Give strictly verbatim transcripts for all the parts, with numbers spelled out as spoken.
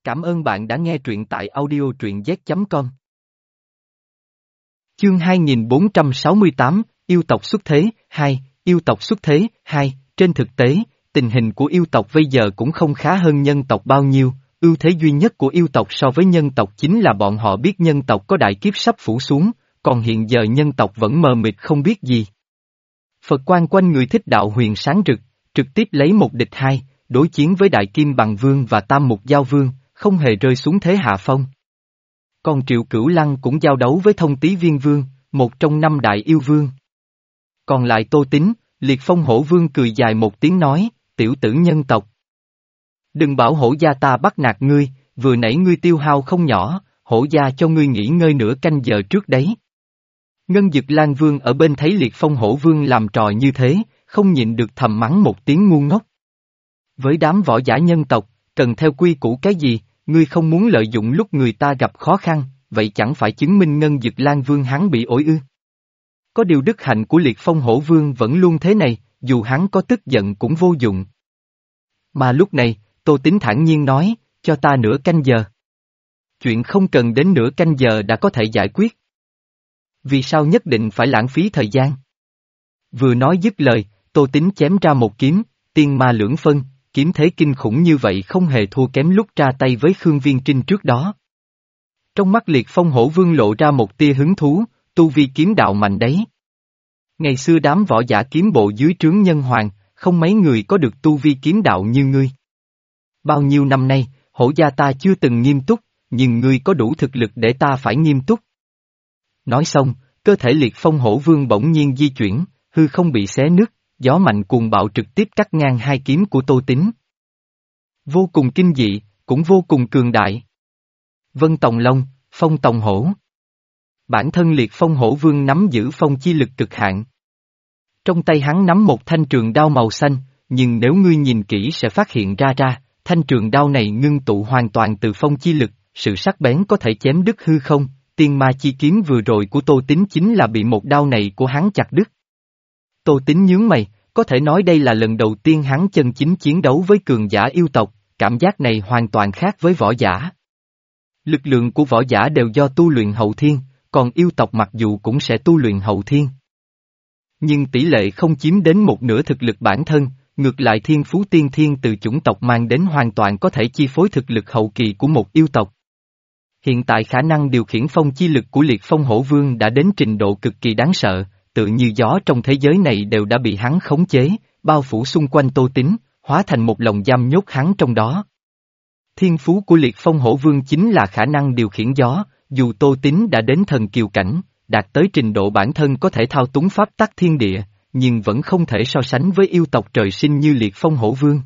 Cảm ơn bạn đã nghe truyện tại audio truyện z chấm com. Chương hai nghìn bốn trăm sáu mươi tám, Yêu tộc xuất thế, hai, Yêu tộc xuất thế, hai, trên thực tế, tình hình của yêu tộc bây giờ cũng không khá hơn nhân tộc bao nhiêu, ưu thế duy nhất của yêu tộc so với nhân tộc chính là bọn họ biết nhân tộc có đại kiếp sắp phủ xuống, còn hiện giờ nhân tộc vẫn mờ mịt không biết gì. Phật quan quanh người Thích Đạo Huyền sáng rực, trực tiếp lấy một địch hai, đối chiến với Đại Kim Bằng Vương và Tam Mục Giao Vương, không hề rơi xuống thế hạ phong. Còn Triệu Cửu Lăng cũng giao đấu với Thông Tý Viên Vương, một trong năm đại yêu vương. Còn lại Tô Tín, Liệt Phong Hổ Vương cười dài một tiếng nói, tiểu tử nhân tộc. Đừng bảo hổ gia ta bắt nạt ngươi, vừa nãy ngươi tiêu hao không nhỏ, hổ gia cho ngươi nghỉ ngơi nửa canh giờ trước đấy. Ngân Dực Lan Vương ở bên thấy Liệt Phong Hổ Vương làm trò như thế, không nhịn được thầm mắng một tiếng ngu ngốc. Với đám võ giả nhân tộc, cần theo quy củ cái gì, ngươi không muốn lợi dụng lúc người ta gặp khó khăn, vậy chẳng phải chứng minh Ngân Dực Lan Vương hắn bị ổi ư. Có điều đức hạnh của Liệt Phong Hổ Vương vẫn luôn thế này, dù hắn có tức giận cũng vô dụng. Mà lúc này, Tô Tín thản nhiên nói, cho ta nửa canh giờ. Chuyện không cần đến nửa canh giờ đã có thể giải quyết. Vì sao nhất định phải lãng phí thời gian? Vừa nói dứt lời, Tô Tín chém ra một kiếm, tiên ma lưỡng phân, kiếm thế kinh khủng như vậy không hề thua kém lúc ra tay với Khương Viên Trinh trước đó. Trong mắt Liệt Phong Hổ Vương lộ ra một tia hứng thú, tu vi kiếm đạo mạnh đấy. Ngày xưa đám võ giả kiếm bộ dưới trướng Nhân Hoàng, không mấy người có được tu vi kiếm đạo như ngươi. Bao nhiêu năm nay, hổ gia ta chưa từng nghiêm túc, nhưng ngươi có đủ thực lực để ta phải nghiêm túc. Nói xong, cơ thể Liệt Phong Hổ Vương bỗng nhiên di chuyển, hư không bị xé nứt, gió mạnh cuồng bạo trực tiếp cắt ngang hai kiếm của Tô Tín. Vô cùng kinh dị, cũng vô cùng cường đại. Vân Tòng Long, Phong Tòng Hổ. Bản thân Liệt Phong Hổ Vương nắm giữ phong chi lực cực hạn. Trong tay hắn nắm một thanh trường đao màu xanh, nhưng nếu ngươi nhìn kỹ sẽ phát hiện ra ra, thanh trường đao này ngưng tụ hoàn toàn từ phong chi lực, sự sắc bén có thể chém đứt hư không, tiên ma chi kiếm vừa rồi của Tô Tín chính là bị một đao này của hắn chặt đứt. Tô Tín nhướng mày, có thể nói đây là lần đầu tiên hắn chân chính chiến đấu với cường giả yêu tộc, cảm giác này hoàn toàn khác với võ giả. Lực lượng của võ giả đều do tu luyện hậu thiên, còn yêu tộc mặc dù cũng sẽ tu luyện hậu thiên. Nhưng tỷ lệ không chiếm đến một nửa thực lực bản thân, ngược lại thiên phú tiên thiên từ chủng tộc mang đến hoàn toàn có thể chi phối thực lực hậu kỳ của một yêu tộc. Hiện tại khả năng điều khiển phong chi lực của Liệt Phong Hổ Vương đã đến trình độ cực kỳ đáng sợ, tự như gió trong thế giới này đều đã bị hắn khống chế, bao phủ xung quanh Tô Tín, hóa thành một lồng giam nhốt hắn trong đó. Thiên phú của Liệt Phong Hổ Vương chính là khả năng điều khiển gió, dù Tô Tín đã đến thần kiều cảnh, đạt tới trình độ bản thân có thể thao túng pháp tắc thiên địa, nhưng vẫn không thể so sánh với yêu tộc trời sinh như Liệt Phong Hổ Vương.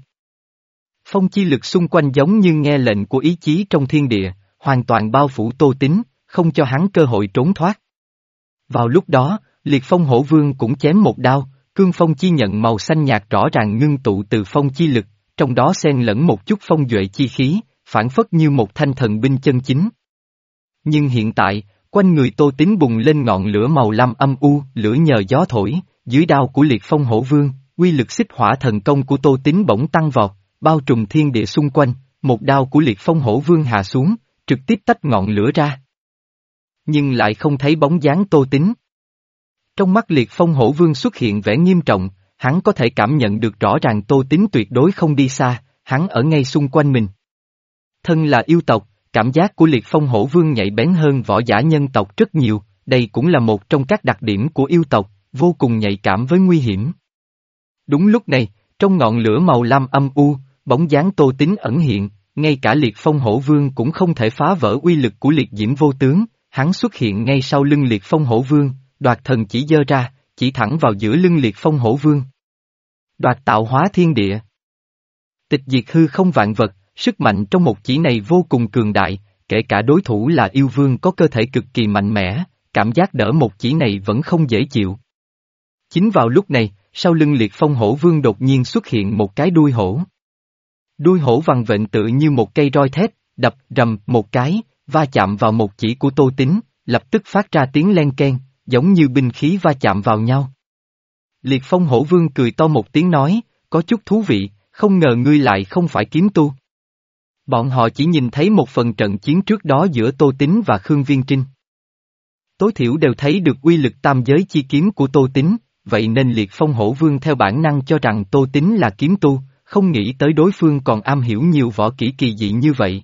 Phong chi lực xung quanh giống như nghe lệnh của ý chí trong thiên địa, hoàn toàn bao phủ Tô Tín, không cho hắn cơ hội trốn thoát. Vào lúc đó, Liệt Phong Hổ Vương cũng chém một đao, cương phong chi nhận màu xanh nhạt rõ ràng ngưng tụ từ phong chi lực, trong đó xen lẫn một chút phong duệ chi khí, phản phất như một thanh thần binh chân chính. Nhưng hiện tại, quanh người Tô Tín bùng lên ngọn lửa màu lam âm u, lửa nhờ gió thổi, dưới đao của Liệt Phong Hổ Vương, uy lực xích hỏa thần công của Tô Tín bỗng tăng vọt, bao trùm thiên địa xung quanh, một đao của Liệt Phong Hổ Vương hạ xuống, trực tiếp tách ngọn lửa ra. Nhưng lại không thấy bóng dáng Tô Tín. Trong mắt Liệt Phong Hổ Vương xuất hiện vẻ nghiêm trọng, hắn có thể cảm nhận được rõ ràng Tô Tín tuyệt đối không đi xa, hắn ở ngay xung quanh mình. Thân là yêu tộc, cảm giác của Liệt Phong Hổ Vương nhạy bén hơn võ giả nhân tộc rất nhiều, đây cũng là một trong các đặc điểm của yêu tộc, vô cùng nhạy cảm với nguy hiểm. Đúng lúc này, trong ngọn lửa màu lam âm u, bóng dáng Tô Tín ẩn hiện, ngay cả Liệt Phong Hổ Vương cũng không thể phá vỡ uy lực của Liệt Diễm Vô Tướng, hắn xuất hiện ngay sau lưng Liệt Phong Hổ Vương, đoạt thần chỉ giơ ra, chỉ thẳng vào giữa lưng Liệt Phong Hổ Vương. Đoạt tạo hóa thiên địa. Tịch diệt hư không vạn vật, sức mạnh trong một chỉ này vô cùng cường đại, kể cả đối thủ là yêu vương có cơ thể cực kỳ mạnh mẽ, cảm giác đỡ một chỉ này vẫn không dễ chịu. Chính vào lúc này, sau lưng Liệt Phong Hổ Vương đột nhiên xuất hiện một cái đuôi hổ. Đuôi hổ vằn vện tựa như một cây roi thép, đập rầm một cái, va chạm vào một chỉ của Tô Tín, lập tức phát ra tiếng len keng, giống như binh khí va chạm vào nhau. Liệt Phong Hổ Vương cười to một tiếng nói, có chút thú vị, không ngờ ngươi lại không phải kiếm tu. Bọn họ chỉ nhìn thấy một phần trận chiến trước đó giữa Tô Tín và Khương Viên Trinh. Tối thiểu đều thấy được uy lực tam giới chi kiếm của Tô Tín, vậy nên Liệt Phong Hổ Vương theo bản năng cho rằng Tô Tín là kiếm tu, không nghĩ tới đối phương còn am hiểu nhiều võ kỹ kỳ dị như vậy.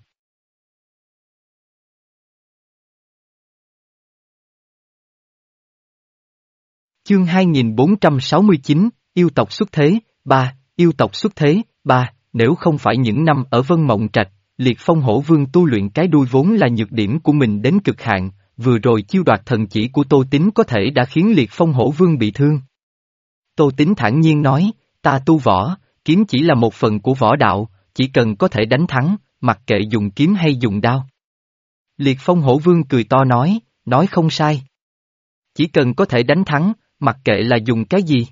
Chương hai nghìn bốn trăm sáu mươi chín, Yêu tộc xuất thế, ba, Yêu tộc xuất thế, ba, nếu không phải những năm ở Vân Mộng Trạch, Liệt Phong Hổ Vương tu luyện cái đuôi vốn là nhược điểm của mình đến cực hạn, vừa rồi chiêu đoạt thần chỉ của Tô Tín có thể đã khiến Liệt Phong Hổ Vương bị thương. Tô Tín thản nhiên nói, ta tu võ, kiếm chỉ là một phần của võ đạo, chỉ cần có thể đánh thắng, mặc kệ dùng kiếm hay dùng đao. Liệt Phong Hổ Vương cười to nói, nói không sai. Chỉ cần có thể đánh thắng, mặc kệ là dùng cái gì.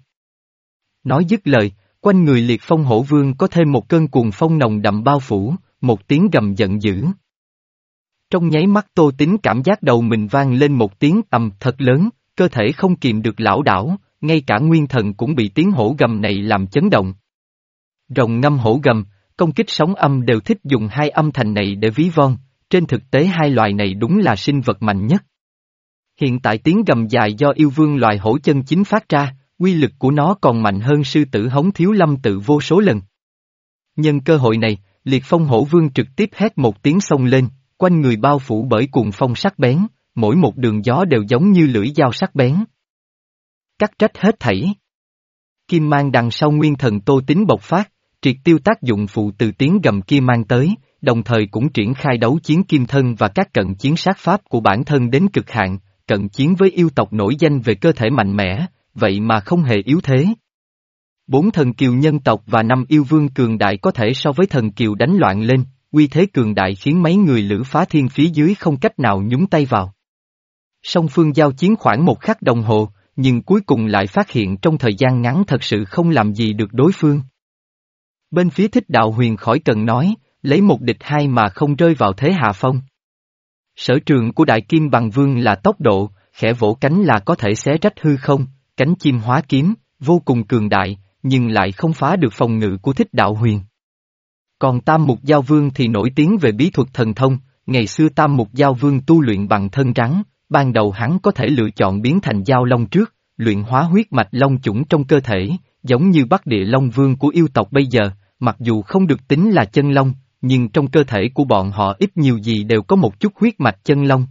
Nói dứt lời, quanh người Liệt Phong Hổ Vương có thêm một cơn cuồng phong nồng đậm bao phủ, một tiếng gầm giận dữ. Trong nháy mắt Tô Tín cảm giác đầu mình vang lên một tiếng ầm thật lớn, cơ thể không kìm được lảo đảo, ngay cả nguyên thần cũng bị tiếng hổ gầm này làm chấn động. Rồng ngâm hổ gầm, công kích sóng âm đều thích dùng hai âm thanh này để ví von, trên thực tế hai loài này đúng là sinh vật mạnh nhất. Hiện tại tiếng gầm dài do yêu vương loài hổ chân chính phát ra, uy lực của nó còn mạnh hơn sư tử Hống Thiếu Lâm tự vô số lần. Nhân cơ hội này, Liệt Phong Hổ Vương trực tiếp hét một tiếng xông lên, quanh người bao phủ bởi cuồng phong sắc bén, mỗi một đường gió đều giống như lưỡi dao sắc bén. Cắt rách hết thảy. Kim mang đằng sau nguyên thần Tô Tín bộc phát, triệt tiêu tác dụng phụ từ tiếng gầm kia mang tới, đồng thời cũng triển khai đấu chiến kim thân và các cận chiến sát pháp của bản thân đến cực hạn, cận chiến với yêu tộc nổi danh về cơ thể mạnh mẽ, vậy mà không hề yếu thế. Bốn thần kiều nhân tộc và năm yêu vương cường đại có thể so với thần kiều đánh loạn lên, uy thế cường đại khiến mấy người Lữ Phá Thiên phía dưới không cách nào nhúng tay vào. Song phương giao chiến khoảng một khắc đồng hồ, nhưng cuối cùng lại phát hiện trong thời gian ngắn thật sự không làm gì được đối phương. Bên phía Thích Đạo Huyền khỏi cần nói, lấy một địch hai mà không rơi vào thế hạ phong. Sở trường của Đại Kim Bằng Vương là tốc độ, khẽ vỗ cánh là có thể xé rách hư không, cánh chim hóa kiếm, vô cùng cường đại, nhưng lại không phá được phòng ngự của Thích Đạo Huyền. Còn Tam Mục Giao Vương thì nổi tiếng về bí thuật thần thông, ngày xưa Tam Mục Giao Vương tu luyện bằng thân rắn, ban đầu hắn có thể lựa chọn biến thành Giao Long trước, luyện hóa huyết mạch long chủng trong cơ thể, giống như Bắc Địa Long Vương của yêu tộc bây giờ, mặc dù không được tính là chân long, nhưng trong cơ thể của bọn họ ít nhiều gì đều có một chút huyết mạch chân long.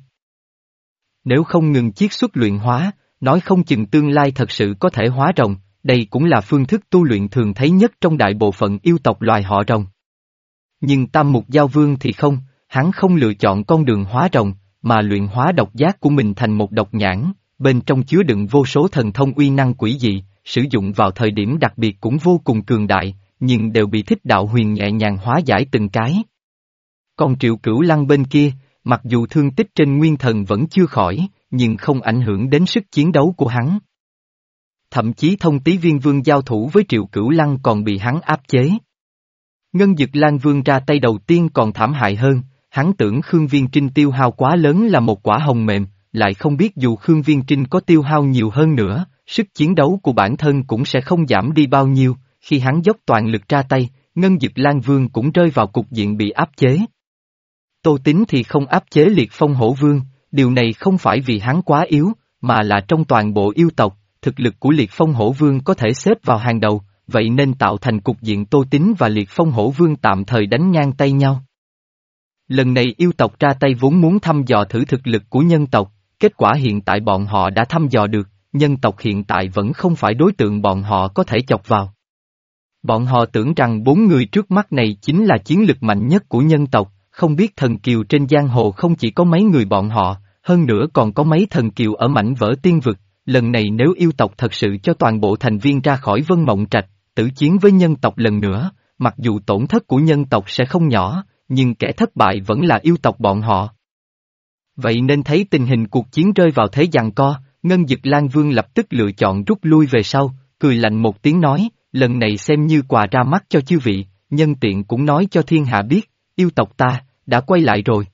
Nếu không ngừng chiết xuất luyện hóa, nói không chừng tương lai thật sự có thể hóa rồng, đây cũng là phương thức tu luyện thường thấy nhất trong đại bộ phận yêu tộc loài họ rồng. Nhưng Tam Mục Giao Vương thì không, hắn không lựa chọn con đường hóa rồng, mà luyện hóa độc giác của mình thành một độc nhãn, bên trong chứa đựng vô số thần thông uy năng quỷ dị, sử dụng vào thời điểm đặc biệt cũng vô cùng cường đại, nhưng đều bị Thích Đạo Huyền nhẹ nhàng hóa giải từng cái. Còn Triệu Cửu Lăng bên kia, mặc dù thương tích trên nguyên thần vẫn chưa khỏi, nhưng không ảnh hưởng đến sức chiến đấu của hắn. Thậm chí Thông Tý Viên Vương giao thủ với Triệu Cửu Lăng còn bị hắn áp chế. Ngân Dực Lan Vương ra tay đầu tiên còn thảm hại hơn, hắn tưởng Khương Viên Trinh tiêu hao quá lớn là một quả hồng mềm, lại không biết dù Khương Viên Trinh có tiêu hao nhiều hơn nữa, sức chiến đấu của bản thân cũng sẽ không giảm đi bao nhiêu, khi hắn dốc toàn lực ra tay, Ngân Dực Lan Vương cũng rơi vào cục diện bị áp chế. Tô Tín thì không áp chế Liệt Phong Hổ Vương, điều này không phải vì hắn quá yếu, mà là trong toàn bộ yêu tộc, thực lực của Liệt Phong Hổ Vương có thể xếp vào hàng đầu, vậy nên tạo thành cục diện Tô Tín và Liệt Phong Hổ Vương tạm thời đánh ngang tay nhau. Lần này yêu tộc ra tay vốn muốn thăm dò thử thực lực của nhân tộc, kết quả hiện tại bọn họ đã thăm dò được, nhân tộc hiện tại vẫn không phải đối tượng bọn họ có thể chọc vào. Bọn họ tưởng rằng bốn người trước mắt này chính là chiến lực mạnh nhất của nhân tộc, không biết thần kiều trên giang hồ không chỉ có mấy người bọn họ, hơn nữa còn có mấy thần kiều ở mảnh vỡ tiên vực, lần này nếu yêu tộc thật sự cho toàn bộ thành viên ra khỏi Vân Mộng Trạch, tử chiến với nhân tộc lần nữa, mặc dù tổn thất của nhân tộc sẽ không nhỏ, nhưng kẻ thất bại vẫn là yêu tộc bọn họ. Vậy nên thấy tình hình cuộc chiến rơi vào thế giằng co, Ngân Dực Lan Vương lập tức lựa chọn rút lui về sau, cười lạnh một tiếng nói, lần này xem như quà ra mắt cho chư vị, nhân tiện cũng nói cho thiên hạ biết, yêu tộc ta, đã quay lại rồi.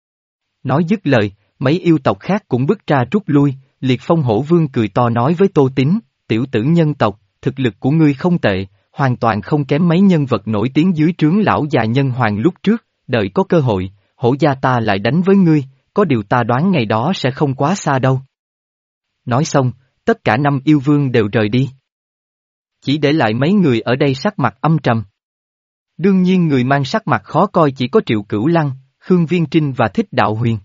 Nói dứt lời, mấy yêu tộc khác cũng bước ra rút lui, Liệt Phong Hổ Vương cười to nói với Tô Tín, tiểu tử nhân tộc, thực lực của ngươi không tệ, hoàn toàn không kém mấy nhân vật nổi tiếng dưới trướng lão già nhân hoàng lúc trước, đợi có cơ hội, hổ gia ta lại đánh với ngươi, có điều ta đoán ngày đó sẽ không quá xa đâu. Nói xong, tất cả năm yêu vương đều rời đi. Chỉ để lại mấy người ở đây sắc mặt âm trầm. Đương nhiên người mang sắc mặt khó coi chỉ có Triệu Cửu Lăng, Khương Viên Trinh và Thích Đạo Huyền.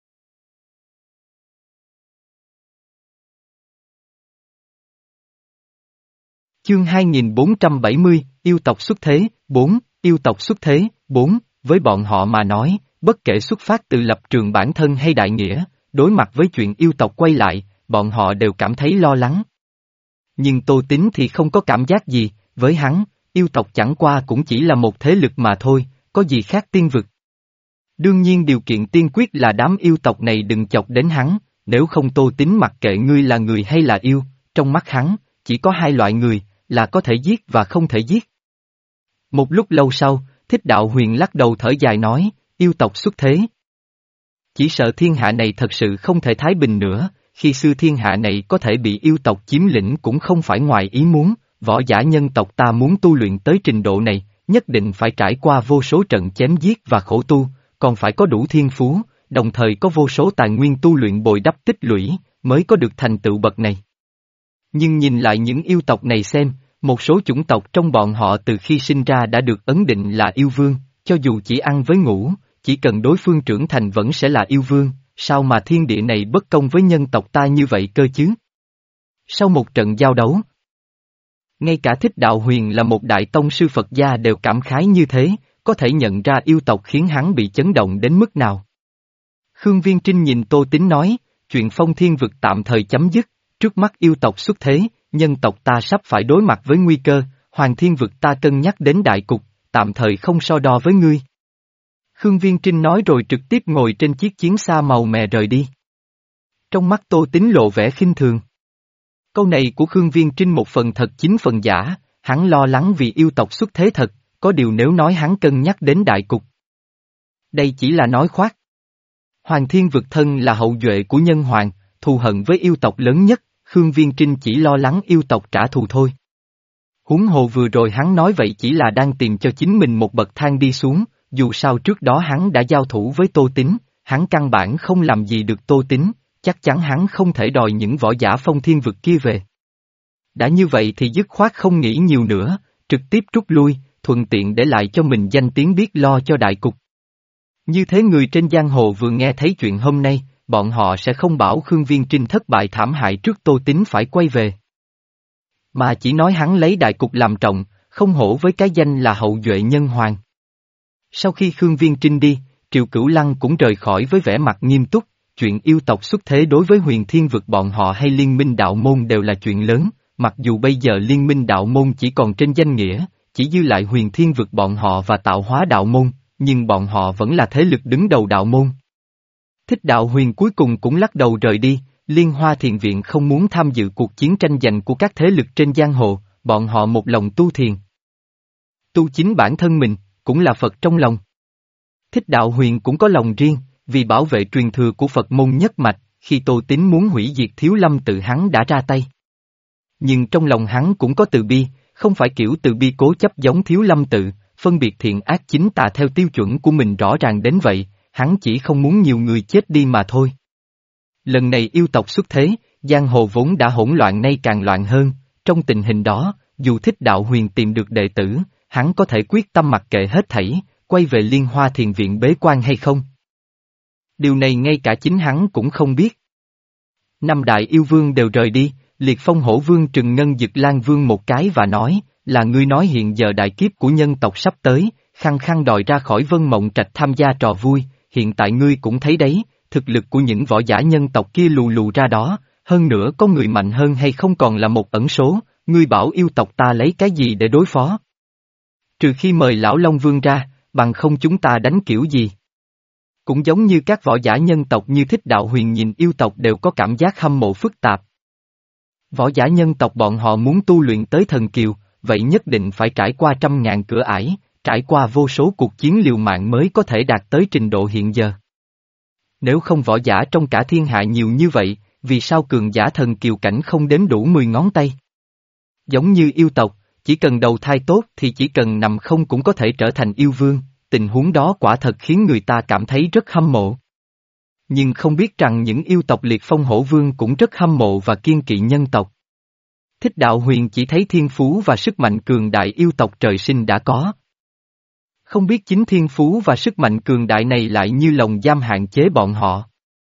Chương hai nghìn bốn trăm bảy mươi, yêu tộc xuất thế, bốn, yêu tộc xuất thế, bốn, với bọn họ mà nói, bất kể xuất phát từ lập trường bản thân hay đại nghĩa, đối mặt với chuyện yêu tộc quay lại, bọn họ đều cảm thấy lo lắng. Nhưng Tô Tín thì không có cảm giác gì, với hắn, yêu tộc chẳng qua cũng chỉ là một thế lực mà thôi, có gì khác tiên vực. Đương nhiên điều kiện tiên quyết là đám yêu tộc này đừng chọc đến hắn, nếu không Tô Tín mặc kệ ngươi là người hay là yêu, trong mắt hắn, chỉ có hai loại người, là có thể giết và không thể giết. Một lúc lâu sau, Thích Đạo Huyền lắc đầu thở dài nói, yêu tộc xuất thế. Chỉ sợ thiên hạ này thật sự không thể thái bình nữa, khi xưa thiên hạ này có thể bị yêu tộc chiếm lĩnh cũng không phải ngoài ý muốn, võ giả nhân tộc ta muốn tu luyện tới trình độ này, nhất định phải trải qua vô số trận chém giết và khổ tu, còn phải có đủ thiên phú, đồng thời có vô số tài nguyên tu luyện bồi đắp tích lũy, mới có được thành tựu bậc này. Nhưng nhìn lại những yêu tộc này xem, một số chủng tộc trong bọn họ từ khi sinh ra đã được ấn định là yêu vương, cho dù chỉ ăn với ngủ, chỉ cần đối phương trưởng thành vẫn sẽ là yêu vương, sao mà thiên địa này bất công với nhân tộc ta như vậy cơ chứ? Sau một trận giao đấu, ngay cả Thích Đạo Huyền là một đại tông sư Phật gia đều cảm khái như thế, có thể nhận ra yêu tộc khiến hắn bị chấn động đến mức nào. Khương Viên Trinh nhìn Tô Tín nói, chuyện Phong Thiên Vực tạm thời chấm dứt, trước mắt yêu tộc xuất thế, nhân tộc ta sắp phải đối mặt với nguy cơ, Hoàng Thiên Vực ta cân nhắc đến đại cục, tạm thời không so đo với ngươi. Khương Viên Trinh nói rồi trực tiếp ngồi trên chiếc chiến xa màu mè rời đi. Trong mắt Tô Tín lộ vẻ khinh thường. Câu này của Khương Viên Trinh một phần thật chín phần giả, hắn lo lắng vì yêu tộc xuất thế thật, có điều nếu nói hắn cân nhắc đến đại cục. Đây chỉ là nói khoác. Hoàng Thiên Vực thân là hậu duệ của nhân hoàng, thù hận với yêu tộc lớn nhất, Khương Viên Trinh chỉ lo lắng yêu tộc trả thù thôi. Huống hồ vừa rồi hắn nói vậy chỉ là đang tìm cho chính mình một bậc thang đi xuống, dù sao trước đó hắn đã giao thủ với Tô Tín, hắn căn bản không làm gì được Tô Tín, chắc chắn hắn không thể đòi những võ giả Phong Thiên Vực kia về. Đã như vậy thì dứt khoát không nghĩ nhiều nữa, trực tiếp rút lui, thuận tiện để lại cho mình danh tiếng biết lo cho đại cục. Như thế người trên giang hồ vừa nghe thấy chuyện hôm nay, bọn họ sẽ không bảo Khương Viên Trinh thất bại thảm hại trước Tô Tín phải quay về. Mà chỉ nói hắn lấy đại cục làm trọng, không hổ với cái danh là hậu duệ nhân hoàng. Sau khi Khương Viên Trinh đi, Triệu Cửu Lăng cũng rời khỏi với vẻ mặt nghiêm túc, chuyện yêu tộc xuất thế đối với Huyền Thiên Vực bọn họ hay Liên minh đạo môn đều là chuyện lớn, mặc dù bây giờ Liên minh đạo môn chỉ còn trên danh nghĩa, chỉ dư lại Huyền Thiên Vực bọn họ và Tạo Hóa đạo môn, nhưng bọn họ vẫn là thế lực đứng đầu đạo môn. Thích Đạo Huyền cuối cùng cũng lắc đầu rời đi, Liên Hoa Thiền Viện không muốn tham dự cuộc chiến tranh giành của các thế lực trên giang hồ, bọn họ một lòng tu thiền. Tu chính bản thân mình, cũng là Phật trong lòng. Thích Đạo Huyền cũng có lòng riêng, vì bảo vệ truyền thừa của Phật môn nhất mạch, khi Tô Tín muốn hủy diệt Thiếu Lâm tự hắn đã ra tay. Nhưng trong lòng hắn cũng có từ bi, không phải kiểu từ bi cố chấp giống Thiếu Lâm tự, phân biệt thiện ác chính tà theo tiêu chuẩn của mình rõ ràng đến vậy, hắn chỉ không muốn nhiều người chết đi mà thôi. Lần này yêu tộc xuất thế, giang hồ vốn đã hỗn loạn nay càng loạn hơn, trong tình hình đó, dù Thích Đạo Huyền tìm được đệ tử, hắn có thể quyết tâm mặc kệ hết thảy, quay về Liên Hoa Thiền Viện bế quan hay không? Điều này ngay cả chính hắn cũng không biết. Năm đại yêu vương đều rời đi, Liệt Phong Hổ Vương trừng Ngân Dực Lan Vương một cái và nói, là ngươi nói hiện giờ đại kiếp của nhân tộc sắp tới, khăng khăng đòi ra khỏi Vân Mộng Trạch tham gia trò vui, hiện tại ngươi cũng thấy đấy, thực lực của những võ giả nhân tộc kia lù lù ra đó, hơn nữa có người mạnh hơn hay không còn là một ẩn số, ngươi bảo yêu tộc ta lấy cái gì để đối phó? Trừ khi mời Lão Long Vương ra, bằng không chúng ta đánh kiểu gì? Cũng giống như các võ giả nhân tộc như Thích Đạo Huyền nhìn yêu tộc đều có cảm giác hâm mộ phức tạp. Võ giả nhân tộc bọn họ muốn tu luyện tới thần kiều, vậy nhất định phải trải qua trăm ngàn cửa ải, trải qua vô số cuộc chiến liều mạng mới có thể đạt tới trình độ hiện giờ. Nếu không võ giả trong cả thiên hạ nhiều như vậy, vì sao cường giả thần kiều cảnh không đếm đủ mười ngón tay? Giống như yêu tộc, chỉ cần đầu thai tốt thì chỉ cần nằm không cũng có thể trở thành yêu vương, tình huống đó quả thật khiến người ta cảm thấy rất hâm mộ. Nhưng không biết rằng những yêu tộc Liệt Phong Hổ Vương cũng rất hâm mộ và kiêng kỵ nhân tộc. Thích Đạo Huyền chỉ thấy thiên phú và sức mạnh cường đại yêu tộc trời sinh đã có. Không biết chính thiên phú và sức mạnh cường đại này lại như lồng giam hạn chế bọn họ.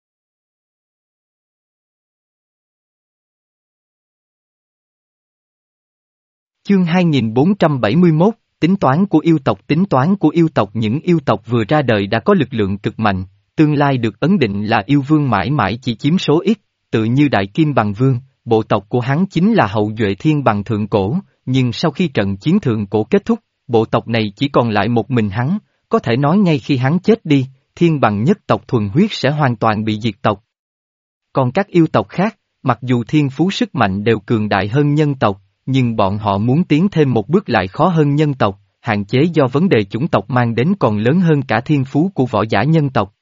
Chương hai nghìn bốn trăm bảy mươi mốt, tính toán của yêu tộc. Tính toán của yêu tộc. Những yêu tộc vừa ra đời đã có lực lượng cực mạnh, tương lai được ấn định là yêu vương mãi mãi chỉ chiếm số ít, tự như Đại Kim Bằng Vương, bộ tộc của hắn chính là hậu duệ Thiên Bằng Thượng Cổ, nhưng sau khi trận chiến Thượng Cổ kết thúc, bộ tộc này chỉ còn lại một mình hắn, có thể nói ngay khi hắn chết đi, Thiên Bằng nhất tộc thuần huyết sẽ hoàn toàn bị diệt tộc. Còn các yêu tộc khác, mặc dù thiên phú sức mạnh đều cường đại hơn nhân tộc, nhưng bọn họ muốn tiến thêm một bước lại khó hơn nhân tộc, hạn chế do vấn đề chủng tộc mang đến còn lớn hơn cả thiên phú của võ giả nhân tộc.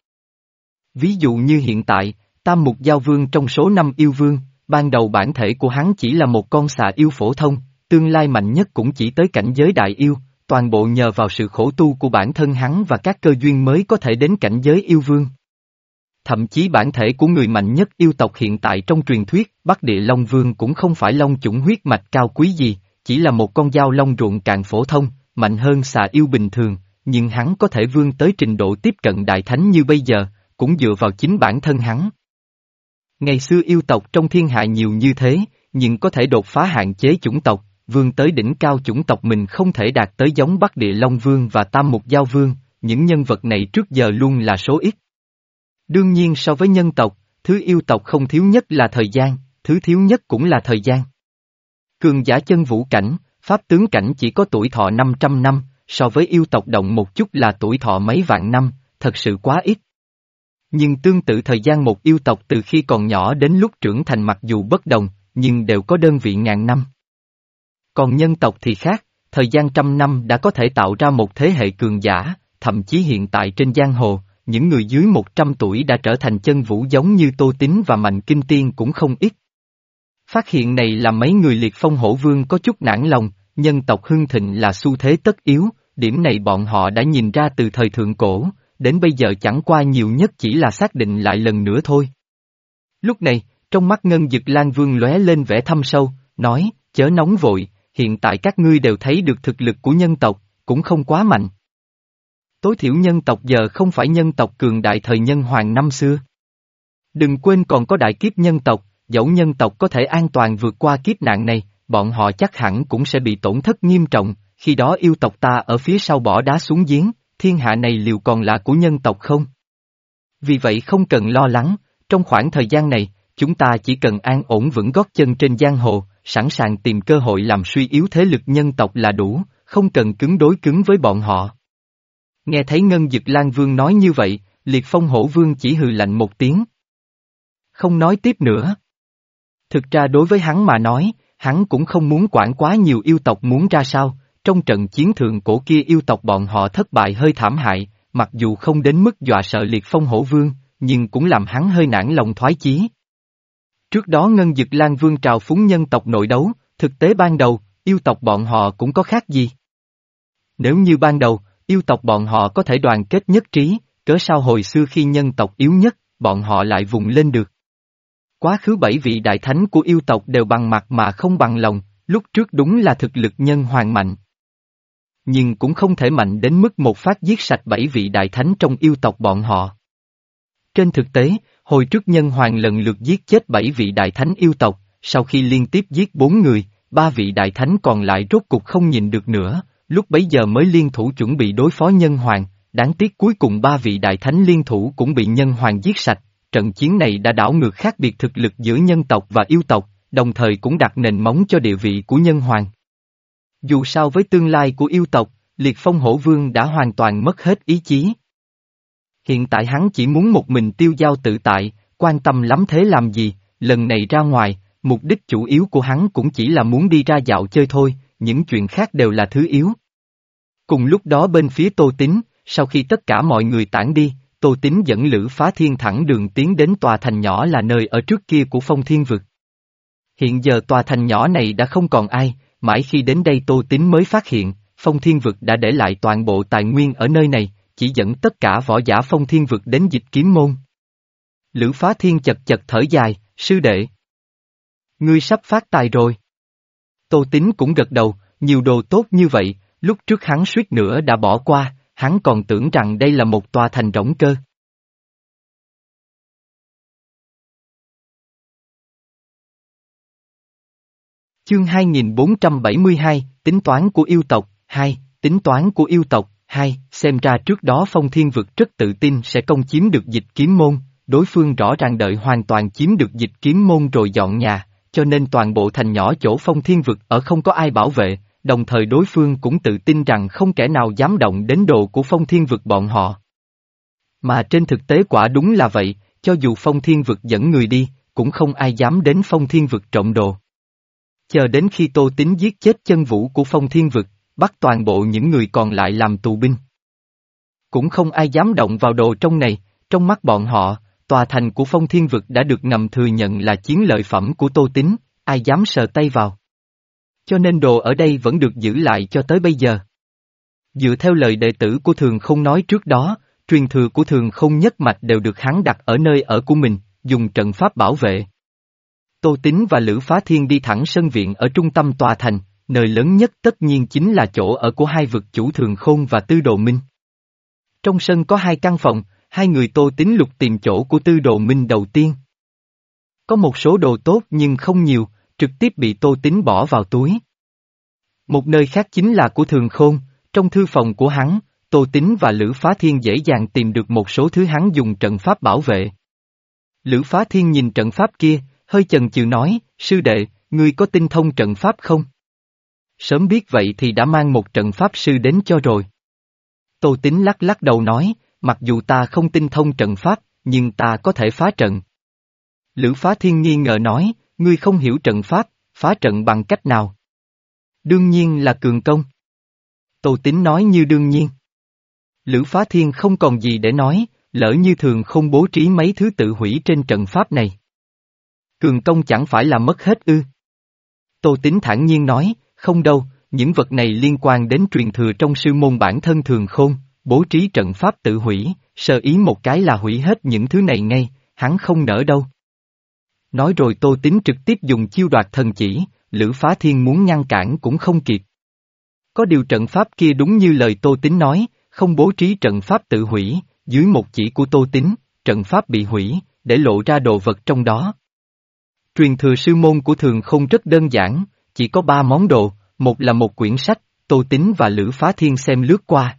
Ví dụ như hiện tại, Tam Mục Giao Vương trong số năm yêu vương, ban đầu bản thể của hắn chỉ là một con xà yêu phổ thông, tương lai mạnh nhất cũng chỉ tới cảnh giới đại yêu, toàn bộ nhờ vào sự khổ tu của bản thân hắn và các cơ duyên mới có thể đến cảnh giới yêu vương. Thậm chí bản thể của người mạnh nhất yêu tộc hiện tại trong truyền thuyết, Bắc Địa Long Vương cũng không phải long chủng huyết mạch cao quý gì, chỉ là một con dao long ruộng cạn phổ thông, mạnh hơn xà yêu bình thường, nhưng hắn có thể vươn tới trình độ tiếp cận đại thánh như bây giờ, cũng dựa vào chính bản thân hắn. Ngày xưa yêu tộc trong thiên hạ nhiều như thế, nhưng có thể đột phá hạn chế chủng tộc, vươn tới đỉnh cao chủng tộc mình không thể đạt tới giống Bắc Địa Long Vương và Tam Mục Giao Vương, những nhân vật này trước giờ luôn là số ít. Đương nhiên so với nhân tộc, thứ yêu tộc không thiếu nhất là thời gian, thứ thiếu nhất cũng là thời gian. Cường giả chân vũ cảnh, pháp tướng cảnh chỉ có tuổi thọ năm trăm năm, so với yêu tộc động một chút là tuổi thọ mấy vạn năm, thật sự quá ít. Nhưng tương tự thời gian một yêu tộc từ khi còn nhỏ đến lúc trưởng thành mặc dù bất đồng, nhưng đều có đơn vị ngàn năm. Còn nhân tộc thì khác, thời gian trăm năm đã có thể tạo ra một thế hệ cường giả, thậm chí hiện tại trên giang hồ, những người dưới một trăm tuổi đã trở thành chân vũ giống như Tô Tín và Mạnh Kinh Tiên cũng không ít. Phát hiện này làm mấy người Liệt Phong Hổ Vương có chút nản lòng, nhân tộc hưng thịnh là xu thế tất yếu, điểm này bọn họ đã nhìn ra từ thời thượng cổ, đến bây giờ chẳng qua nhiều nhất chỉ là xác định lại lần nữa thôi. Lúc này, trong mắt Ngân Dực Lan Vương lóe lên vẻ thâm sâu, nói, chớ nóng vội, hiện tại các ngươi đều thấy được thực lực của nhân tộc, cũng không quá mạnh. Tối thiểu nhân tộc giờ không phải nhân tộc cường đại thời nhân hoàng năm xưa. Đừng quên còn có đại kiếp nhân tộc, dẫu nhân tộc có thể an toàn vượt qua kiếp nạn này, bọn họ chắc hẳn cũng sẽ bị tổn thất nghiêm trọng, khi đó yêu tộc ta ở phía sau bỏ đá xuống giếng, thiên hạ này liệu còn là của nhân tộc không? Vì vậy không cần lo lắng, trong khoảng thời gian này, chúng ta chỉ cần an ổn vững gót chân trên giang hồ, sẵn sàng tìm cơ hội làm suy yếu thế lực nhân tộc là đủ, không cần cứng đối cứng với bọn họ. Nghe thấy Ngân Dực Lan Vương nói như vậy, Liệt Phong Hổ Vương chỉ hừ lạnh một tiếng. Không nói tiếp nữa. Thực ra đối với hắn mà nói, hắn cũng không muốn quản quá nhiều yêu tộc muốn ra sao, trong trận chiến thượng cổ kia yêu tộc bọn họ thất bại hơi thảm hại, mặc dù không đến mức dọa sợ Liệt Phong Hổ Vương, nhưng cũng làm hắn hơi nản lòng thoái chí. Trước đó Ngân Dực Lan Vương trào phúng nhân tộc nội đấu, thực tế ban đầu, yêu tộc bọn họ cũng có khác gì. Nếu như ban đầu, yêu tộc bọn họ có thể đoàn kết nhất trí, cớ sao hồi xưa khi nhân tộc yếu nhất, bọn họ lại vùng lên được. Quá khứ bảy vị đại thánh của yêu tộc đều bằng mặt mà không bằng lòng, lúc trước đúng là thực lực nhân hoàng mạnh. Nhưng cũng không thể mạnh đến mức một phát giết sạch bảy vị đại thánh trong yêu tộc bọn họ. Trên thực tế, hồi trước nhân hoàng lần lượt giết chết bảy vị đại thánh yêu tộc, sau khi liên tiếp giết bốn người, ba vị đại thánh còn lại rốt cục không nhìn được nữa, lúc bấy giờ mới liên thủ chuẩn bị đối phó nhân hoàng, đáng tiếc cuối cùng ba vị đại thánh liên thủ cũng bị nhân hoàng giết sạch, trận chiến này đã đảo ngược khác biệt thực lực giữa nhân tộc và yêu tộc, đồng thời cũng đặt nền móng cho địa vị của nhân hoàng. Dù sao với tương lai của yêu tộc, Liệt Phong Hổ Vương đã hoàn toàn mất hết ý chí. Hiện tại hắn chỉ muốn một mình tiêu dao tự tại, quan tâm lắm thế làm gì, lần này ra ngoài, mục đích chủ yếu của hắn cũng chỉ là muốn đi ra dạo chơi thôi, những chuyện khác đều là thứ yếu. Cùng lúc đó bên phía Tô Tín, sau khi tất cả mọi người tản đi, Tô Tín dẫn Lữ Phá Thiên thẳng đường tiến đến tòa thành nhỏ là nơi ở trước kia của Phong Thiên Vực. Hiện giờ tòa thành nhỏ này đã không còn ai, mãi khi đến đây Tô Tín mới phát hiện, Phong Thiên Vực đã để lại toàn bộ tài nguyên ở nơi này, chỉ dẫn tất cả võ giả Phong Thiên Vực đến Dịch Kiếm Môn. Lữ Phá Thiên chật chật thở dài, sư đệ. Ngươi sắp phát tài rồi. Tô Tín cũng gật đầu, nhiều đồ tốt như vậy, lúc trước hắn suýt nữa đã bỏ qua, hắn còn tưởng rằng đây là một tòa thành rỗng cơ. Chương hai nghìn bốn trăm bảy mươi hai, tính toán của yêu tộc, hai, tính toán của yêu tộc, hai, xem ra trước đó Phong Thiên Vực rất tự tin sẽ công chiếm được Dịch Kiếm Môn, đối phương rõ ràng đợi hoàn toàn chiếm được Dịch Kiếm Môn rồi dọn nhà, cho nên toàn bộ thành nhỏ chỗ Phong Thiên Vực ở không có ai bảo vệ, đồng thời đối phương cũng tự tin rằng không kẻ nào dám động đến đồ của Phong Thiên Vực bọn họ. Mà trên thực tế quả đúng là vậy, cho dù Phong Thiên Vực dẫn người đi, cũng không ai dám đến Phong Thiên Vực trộm đồ. Chờ đến khi Tô Tín giết chết chân vũ của Phong Thiên Vực, bắt toàn bộ những người còn lại làm tù binh. Cũng không ai dám động vào đồ trong này, trong mắt bọn họ, tòa thành của Phong Thiên Vực đã được ngầm thừa nhận là chiến lợi phẩm của Tô Tín, ai dám sờ tay vào. Cho nên đồ ở đây vẫn được giữ lại cho tới bây giờ. Dựa theo lời đệ tử của Thường Không nói trước đó, truyền thừa của Thường Không nhất mạch đều được hắn đặt ở nơi ở của mình, dùng trận pháp bảo vệ. Tô Tín và Lữ Phá Thiên đi thẳng sân viện ở trung tâm tòa thành, nơi lớn nhất tất nhiên chính là chỗ ở của hai vực chủ Thường Khôn và Tư Đồ Minh. Trong sân có hai căn phòng, hai người Tô Tín lục tìm chỗ của Tư Đồ Minh đầu tiên. Có một số đồ tốt nhưng không nhiều, trực tiếp bị Tô Tín bỏ vào túi. Một nơi khác chính là của Thường Khôn, trong thư phòng của hắn, Tô Tín và Lữ Phá Thiên dễ dàng tìm được một số thứ hắn dùng trận pháp bảo vệ. Lữ Phá Thiên nhìn trận pháp kia, hơi chần chừ nói, sư đệ, ngươi có tinh thông trận pháp không? Sớm biết vậy thì đã mang một trận pháp sư đến cho rồi. Tô Tín lắc lắc đầu nói, mặc dù ta không tinh thông trận pháp, nhưng ta có thể phá trận. Lữ Phá Thiên nghi ngờ nói, ngươi không hiểu trận pháp, phá trận bằng cách nào? Đương nhiên là cường công. Tô Tín nói như đương nhiên. Lữ Phá Thiên không còn gì để nói, lỡ như Thường không bố trí mấy thứ tự hủy trên trận pháp này. Cường công chẳng phải là mất hết ư? Tô Tín thản nhiên nói, không đâu, những vật này liên quan đến truyền thừa trong sư môn bản thân Thường Khôn, bố trí trận pháp tự hủy, sơ ý một cái là hủy hết những thứ này ngay, hắn không nỡ đâu. Nói rồi Tô Tín trực tiếp dùng chiêu đoạt thần chỉ, Lữ Phá Thiên muốn ngăn cản cũng không kịp. Có điều trận pháp kia đúng như lời Tô Tín nói, không bố trí trận pháp tự hủy, dưới một chỉ của Tô Tín, trận pháp bị hủy, để lộ ra đồ vật trong đó. Truyền thừa sư môn của Thường Khôn rất đơn giản, chỉ có ba món đồ, một là một quyển sách, Tô Tín và Lữ Phá Thiên xem lướt qua.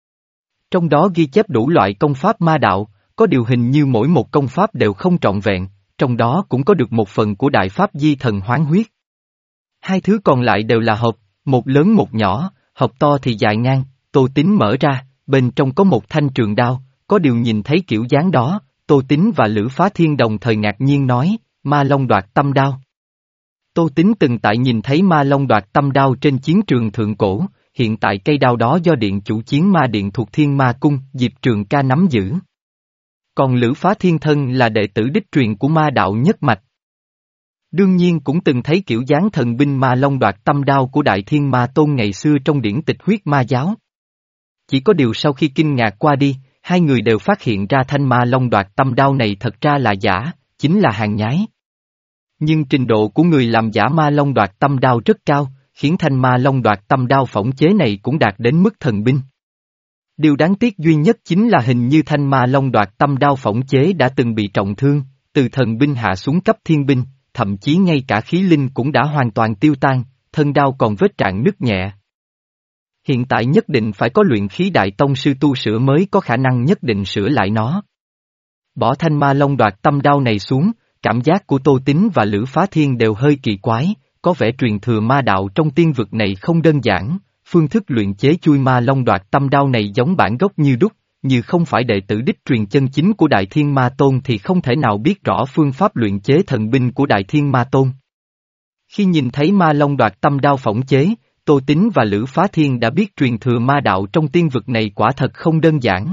Trong đó ghi chép đủ loại công pháp ma đạo, có điều hình như mỗi một công pháp đều không trọn vẹn, trong đó cũng có được một phần của đại pháp di thần hoán huyết. Hai thứ còn lại đều là hộp, một lớn một nhỏ, hộp to thì dài ngang, Tô Tín mở ra, bên trong có một thanh trường đao, có điều nhìn thấy kiểu dáng đó, Tô Tín và Lữ Phá Thiên đồng thời ngạc nhiên nói, Ma Long đoạt tâm đao. Tô Tín từng tại nhìn thấy Ma Long đoạt tâm đao trên chiến trường thượng cổ, hiện tại cây đao đó do điện chủ chiến ma điện thuộc Thiên Ma Cung, Diệp Trường Ca nắm giữ. Còn Lữ Phá Thiên thân là đệ tử đích truyền của ma đạo nhất mạch. Đương nhiên cũng từng thấy kiểu dáng thần binh Ma Long đoạt tâm đao của Đại Thiên Ma Tôn ngày xưa trong điển tịch huyết ma giáo. Chỉ có điều sau khi kinh ngạc qua đi, hai người đều phát hiện ra thanh Ma Long đoạt tâm đao này thật ra là giả, chính là hàng nhái. Nhưng trình độ của người làm giả Ma Long đoạt tâm đao rất cao, khiến thanh Ma Long đoạt tâm đao phỏng chế này cũng đạt đến mức thần binh. Điều đáng tiếc duy nhất chính là hình như thanh Ma Long đoạt tâm đao phỏng chế đã từng bị trọng thương, từ thần binh hạ xuống cấp thiên binh, thậm chí ngay cả khí linh cũng đã hoàn toàn tiêu tan, thân đao còn vết rạn nứt nhẹ. Hiện tại nhất định phải có luyện khí đại tông sư tu sửa mới có khả năng nhất định sửa lại nó. Bỏ thanh Ma Long đoạt tâm đao này xuống, cảm giác của Tô Tín và Lữ Phá Thiên đều hơi kỳ quái, có vẻ truyền thừa ma đạo trong tiên vực này không đơn giản, phương thức luyện chế chui Ma Long đoạt tâm đao này giống bản gốc như đúc, như không phải đệ tử đích truyền chân chính của Đại Thiên Ma Tôn thì không thể nào biết rõ phương pháp luyện chế thần binh của Đại Thiên Ma Tôn. Khi nhìn thấy Ma Long đoạt tâm đao phỏng chế, Tô Tín và Lữ Phá Thiên đã biết truyền thừa ma đạo trong tiên vực này quả thật không đơn giản.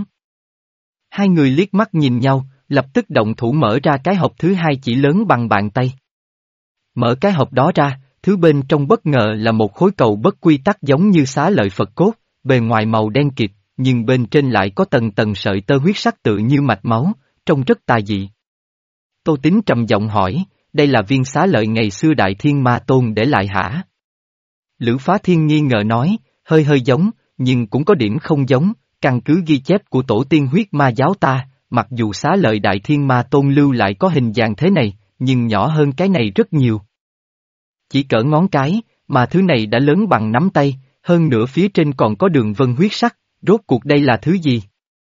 Hai người liếc mắt nhìn nhau, lập tức động thủ mở ra cái hộp thứ hai chỉ lớn bằng bàn tay. Mở cái hộp đó ra, Thứ bên trong bất ngờ là một khối cầu bất quy tắc giống như xá lợi Phật cốt, bề ngoài màu đen kịt, nhưng bên trên lại có tầng tầng sợi tơ huyết sắc tự như mạch máu, trông rất tà dị. Tô Tín trầm giọng hỏi, đây là viên xá lợi ngày xưa Đại Thiên Ma Tôn để lại hả? Lữ Phá Thiên nghi ngờ nói, hơi hơi giống, nhưng cũng có điểm không giống, căn cứ ghi chép của tổ tiên huyết ma giáo ta, mặc dù xá lợi Đại Thiên Ma Tôn lưu lại có hình dạng thế này, nhưng nhỏ hơn cái này rất nhiều. Chỉ cỡ ngón cái, mà thứ này đã lớn bằng nắm tay, hơn nữa phía trên còn có đường vân huyết sắc, rốt cuộc đây là thứ gì?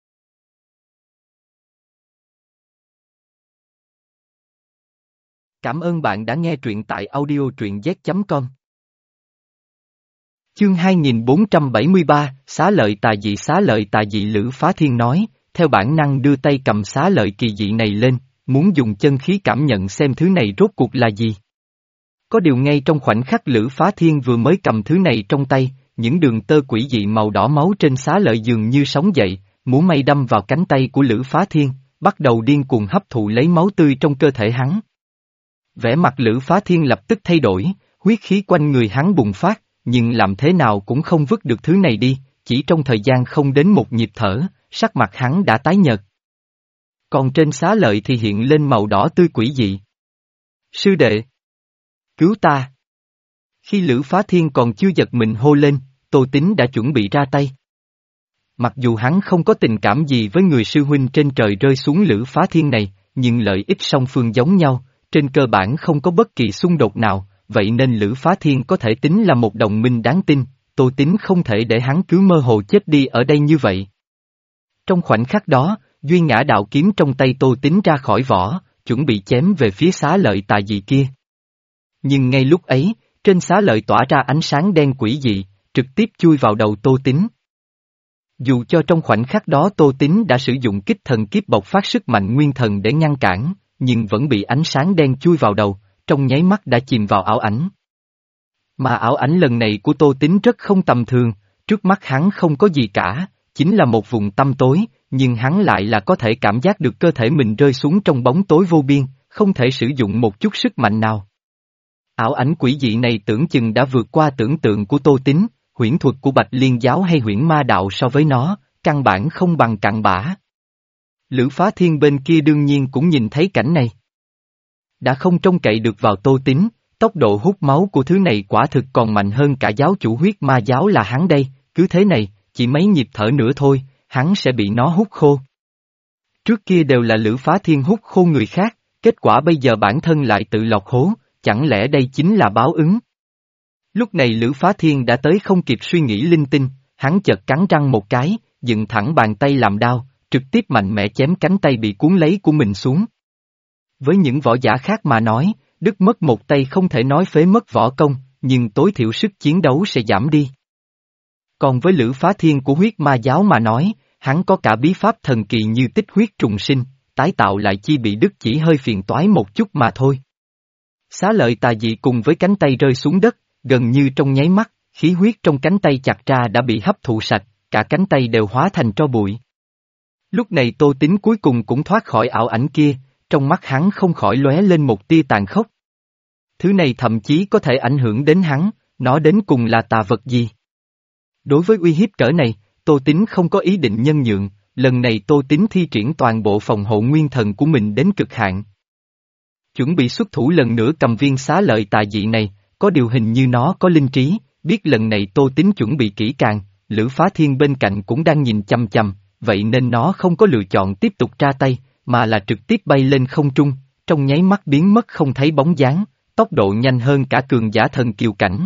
Cảm ơn bạn đã nghe truyện tại audio truyện z chấm com. Chương hai nghìn bốn trăm bảy mươi ba, xá lợi tà dị xá lợi tà dị Lữ Phá Thiên nói, theo bản năng đưa tay cầm xá lợi kỳ dị này lên, muốn dùng chân khí cảm nhận xem thứ này rốt cuộc là gì. Có điều ngay trong khoảnh khắc Lữ Phá Thiên vừa mới cầm thứ này trong tay, những đường tơ quỷ dị màu đỏ máu trên xá lợi dường như sóng dậy, múa may đâm vào cánh tay của Lữ Phá Thiên, bắt đầu điên cuồng hấp thụ lấy máu tươi trong cơ thể hắn. Vẻ mặt Lữ Phá Thiên lập tức thay đổi, huyết khí quanh người hắn bùng phát, nhưng làm thế nào cũng không vứt được thứ này đi, chỉ trong thời gian không đến một nhịp thở, sắc mặt hắn đã tái nhợt. Còn trên xá lợi thì hiện lên màu đỏ tươi quỷ dị. Sư đệ! Cứu ta! Khi Lữ Phá Thiên còn chưa giật mình hô lên, Tô Tín đã chuẩn bị ra tay. Mặc dù hắn không có tình cảm gì với người sư huynh trên trời rơi xuống Lữ Phá Thiên này, nhưng lợi ích song phương giống nhau, trên cơ bản không có bất kỳ xung đột nào, vậy nên Lữ Phá Thiên có thể tính là một đồng minh đáng tin, Tô Tín không thể để hắn cứ mơ hồ chết đi ở đây như vậy. Trong khoảnh khắc đó, Duy Ngã đạo kiếm trong tay Tô Tín ra khỏi vỏ, chuẩn bị chém về phía xá lợi tà dị kia. Nhưng ngay lúc ấy, trên xá lợi tỏa ra ánh sáng đen quỷ dị, trực tiếp chui vào đầu Tô Tín. Dù cho trong khoảnh khắc đó Tô Tín đã sử dụng kích thần kiếp bộc phát sức mạnh nguyên thần để ngăn cản, nhưng vẫn bị ánh sáng đen chui vào đầu, trong nháy mắt đã chìm vào ảo ảnh. Mà ảo ảnh lần này của Tô Tín rất không tầm thường, trước mắt hắn không có gì cả, chính là một vùng tăm tối, nhưng hắn lại là có thể cảm giác được cơ thể mình rơi xuống trong bóng tối vô biên, không thể sử dụng một chút sức mạnh nào. Ảo ảnh quỷ dị này tưởng chừng đã vượt qua tưởng tượng của Tô Tín, huyễn thuật của Bạch Liên giáo hay huyễn ma đạo so với nó, căn bản không bằng cặn bã. Lữ Phá Thiên bên kia đương nhiên cũng nhìn thấy cảnh này. Đã không trông cậy được vào Tô Tín, tốc độ hút máu của thứ này quả thực còn mạnh hơn cả giáo chủ huyết ma giáo là hắn đây, cứ thế này, chỉ mấy nhịp thở nữa thôi, hắn sẽ bị nó hút khô. Trước kia đều là Lữ Phá Thiên hút khô người khác, kết quả bây giờ bản thân lại tự lọt hố, chẳng lẽ đây chính là báo ứng? Lúc này Lữ Phá Thiên đã tới không kịp suy nghĩ linh tinh, hắn chợt cắn răng một cái, dựng thẳng bàn tay làm đao, trực tiếp mạnh mẽ chém cánh tay bị cuốn lấy của mình xuống. Với những võ giả khác mà nói, đứt mất một tay không thể nói phế mất võ công, nhưng tối thiểu sức chiến đấu sẽ giảm đi. Còn với Lữ Phá Thiên của huyết ma giáo mà nói, hắn có cả bí pháp thần kỳ như tích huyết trùng sinh, tái tạo lại chi bị đứt chỉ hơi phiền toái một chút mà thôi. Xá lợi tà dị cùng với cánh tay rơi xuống đất, gần như trong nháy mắt, khí huyết trong cánh tay chặt ra đã bị hấp thụ sạch, cả cánh tay đều hóa thành tro bụi. Lúc này Tô Tín cuối cùng cũng thoát khỏi ảo ảnh kia, trong mắt hắn không khỏi lóe lên một tia tàn khốc. Thứ này thậm chí có thể ảnh hưởng đến hắn, nó đến cùng là tà vật gì? Đối với uy hiếp cỡ này, Tô Tín không có ý định nhân nhượng, lần này Tô Tín thi triển toàn bộ phòng hộ nguyên thần của mình đến cực hạn. Chuẩn bị xuất thủ lần nữa cầm viên xá lợi tà dị này, có điều hình như nó có linh trí, biết lần này Tô Tín chuẩn bị kỹ càng, Lữ Phá Thiên bên cạnh cũng đang nhìn chăm chăm, vậy nên nó không có lựa chọn tiếp tục ra tay, mà là trực tiếp bay lên không trung, trong nháy mắt biến mất không thấy bóng dáng, tốc độ nhanh hơn cả cường giả thần kiều cảnh.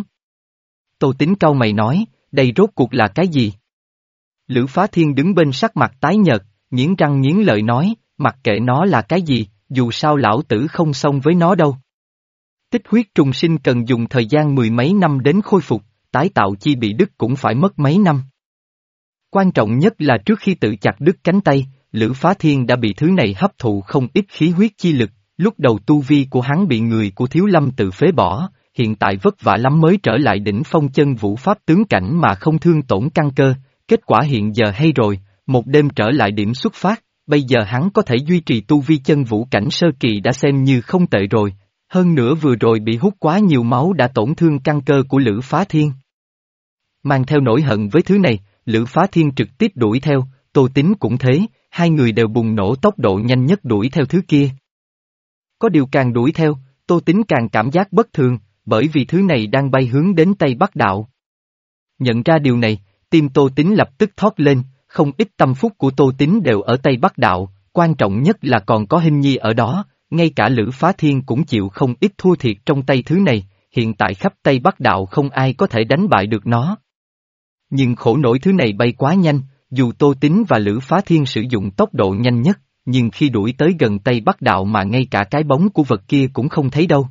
Tô Tín cau mày nói, đây rốt cuộc là cái gì? Lữ Phá Thiên đứng bên sắc mặt tái nhợt, nghiến răng nghiến lợi nói, mặc kệ nó là cái gì, dù sao lão tử không xong với nó đâu. Tích huyết trùng sinh cần dùng thời gian mười mấy năm đến khôi phục, tái tạo chi bị đứt cũng phải mất mấy năm. Quan trọng nhất là trước khi tự chặt đứt cánh tay, Lữ Phá Thiên đã bị thứ này hấp thụ không ít khí huyết chi lực, lúc đầu tu vi của hắn bị người của Thiếu Lâm tự phế bỏ, hiện tại vất vả lắm mới trở lại đỉnh phong chân vũ pháp tướng cảnh mà không thương tổn căn cơ, kết quả hiện giờ hay rồi, một đêm trở lại điểm xuất phát, bây giờ hắn có thể duy trì tu vi chân vũ cảnh sơ kỳ đã xem như không tệ rồi, Hơn nữa vừa rồi bị hút quá nhiều máu đã tổn thương căn cơ của Lữ Phá Thiên. Mang theo nỗi hận với thứ này, Lữ Phá Thiên trực tiếp đuổi theo, Tô Tín cũng thế, hai người đều bùng nổ tốc độ nhanh nhất đuổi theo thứ kia. Có điều càng đuổi theo, Tô Tín càng cảm giác bất thường, bởi vì thứ này đang bay hướng đến Tây Bắc Đạo. Nhận ra điều này, tim Tô Tín lập tức thoát lên, không ít tâm phúc của Tô Tín đều ở Tây Bắc Đạo, quan trọng nhất là còn có Hình Nhi ở đó, ngay cả Lữ Phá Thiên cũng chịu không ít thua thiệt trong tay thứ này, hiện tại khắp Tây Bắc Đạo không ai có thể đánh bại được nó. Nhưng khổ nổi thứ này bay quá nhanh, dù Tô Tín và Lữ Phá Thiên sử dụng tốc độ nhanh nhất, nhưng khi đuổi tới gần Tây Bắc Đạo mà ngay cả cái bóng của vật kia cũng không thấy đâu.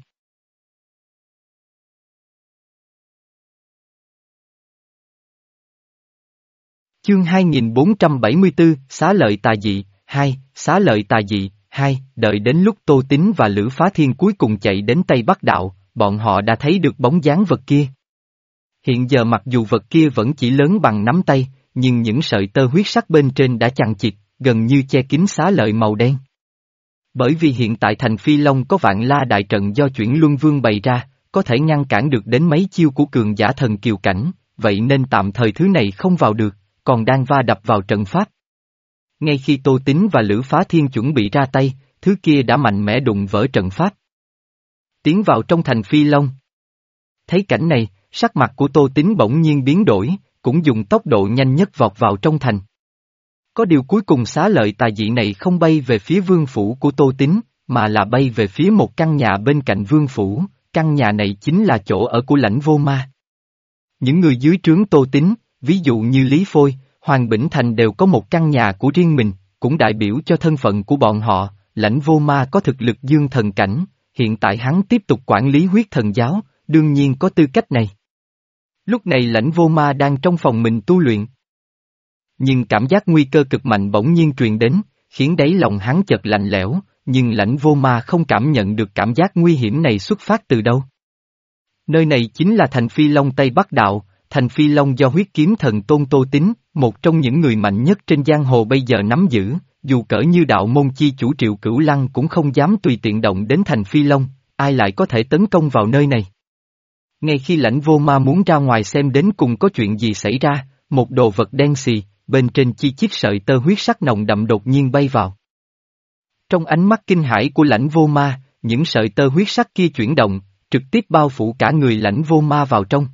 Chương hai nghìn bốn trăm bảy mươi tư, Xá lợi tà dị, hai, Xá lợi tà dị, hai, đợi đến lúc Tô Tín và Lữ Phá Thiên cuối cùng chạy đến Tây Bắc Đạo, bọn họ đã thấy được bóng dáng vật kia. Hiện giờ mặc dù vật kia vẫn chỉ lớn bằng nắm tay, nhưng những sợi tơ huyết sắc bên trên đã chằng chịt, gần như che kín xá lợi màu đen. Bởi vì hiện tại thành Phi Long có vạn la đại trận do chuyển luân vương bày ra, có thể ngăn cản được đến mấy chiêu của cường giả thần kiều cảnh, vậy nên tạm thời thứ này không vào được, còn đang va đập vào trận pháp. Ngay khi Tô Tín và Lữ Phá Thiên chuẩn bị ra tay, thứ kia đã mạnh mẽ đụng vỡ trận pháp. Tiến vào trong thành Phi Long. Thấy cảnh này, sắc mặt của Tô Tín bỗng nhiên biến đổi, cũng dùng tốc độ nhanh nhất vọt vào trong thành. Có điều cuối cùng xá lợi tà dị này không bay về phía vương phủ của Tô Tín, mà là bay về phía một căn nhà bên cạnh vương phủ, căn nhà này chính là chỗ ở của Lãnh Vô Ma. Những người dưới trướng Tô Tín, ví dụ như Lý Phôi, Hoàng Bỉnh Thành đều có một căn nhà của riêng mình, cũng đại biểu cho thân phận của bọn họ. Lãnh Vô Ma có thực lực dương thần cảnh, hiện tại hắn tiếp tục quản lý huyết thần giáo, đương nhiên có tư cách này. Lúc này Lãnh Vô Ma đang trong phòng mình tu luyện. Nhưng cảm giác nguy cơ cực mạnh bỗng nhiên truyền đến, khiến đáy lòng hắn chợt lạnh lẽo, nhưng Lãnh Vô Ma không cảm nhận được cảm giác nguy hiểm này xuất phát từ đâu. Nơi này chính là thành Phi Long Tây Bắc Đạo, thành Phi Long do huyết kiếm thần Tôn Tô Tín, một trong những người mạnh nhất trên giang hồ bây giờ nắm giữ, dù cỡ như đạo môn chi chủ Triệu Cửu Lăng cũng không dám tùy tiện động đến thành Phi Long, ai lại có thể tấn công vào nơi này. Ngay khi Lãnh Vô Ma muốn ra ngoài xem đến cùng có chuyện gì xảy ra, một đồ vật đen xì, bên trên chi chiếc sợi tơ huyết sắc nồng đậm đột nhiên bay vào. Trong ánh mắt kinh hãi của Lãnh Vô Ma, những sợi tơ huyết sắc kia chuyển động, trực tiếp bao phủ cả người Lãnh Vô Ma vào trong.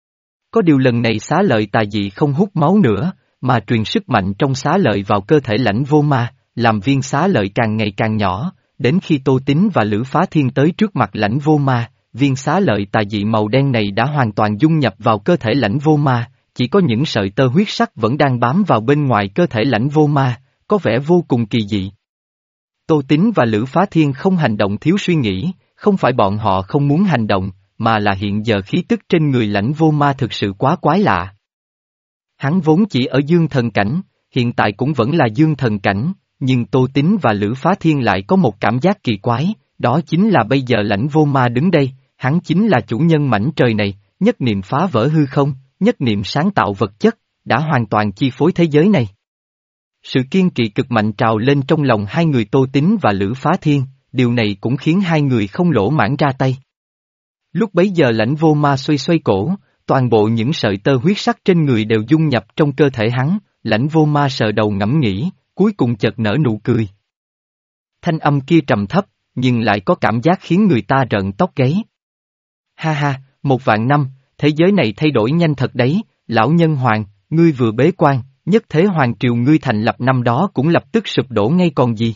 Có điều lần này xá lợi tà dị không hút máu nữa, mà truyền sức mạnh trong xá lợi vào cơ thể Lãnh Vô Ma, làm viên xá lợi càng ngày càng nhỏ, đến khi Tô Tín và Lữ Phá Thiên tới trước mặt Lãnh Vô Ma, viên xá lợi tà dị màu đen này đã hoàn toàn dung nhập vào cơ thể Lãnh Vô Ma, chỉ có những sợi tơ huyết sắc vẫn đang bám vào bên ngoài cơ thể Lãnh Vô Ma, có vẻ vô cùng kỳ dị. Tô Tín và Lữ Phá Thiên không hành động thiếu suy nghĩ, không phải bọn họ không muốn hành động, mà là hiện giờ khí tức trên người Lãnh Vô Ma thực sự quá quái lạ. Hắn vốn chỉ ở dương thần cảnh, hiện tại cũng vẫn là dương thần cảnh, nhưng Tô Tín và Lữ Phá Thiên lại có một cảm giác kỳ quái, đó chính là bây giờ Lãnh Vô Ma đứng đây, hắn chính là chủ nhân mảnh trời này, nhất niệm phá vỡ hư không, nhất niệm sáng tạo vật chất, đã hoàn toàn chi phối thế giới này. Sự kiên kỵ cực mạnh trào lên trong lòng hai người Tô Tín và Lữ Phá Thiên, điều này cũng khiến hai người không lỗ mãng ra tay. Lúc bấy giờ Lãnh Vô Ma xoay xoay cổ, toàn bộ những sợi tơ huyết sắc trên người đều dung nhập trong cơ thể hắn, Lãnh Vô Ma sờ đầu ngẫm nghĩ, cuối cùng chợt nở nụ cười. Thanh âm kia trầm thấp, nhưng lại có cảm giác khiến người ta rợn tóc gáy. Ha ha, một vạn năm, thế giới này thay đổi nhanh thật đấy, lão nhân hoàng, ngươi vừa bế quan, nhất thế hoàng triều ngươi thành lập năm đó cũng lập tức sụp đổ ngay còn gì.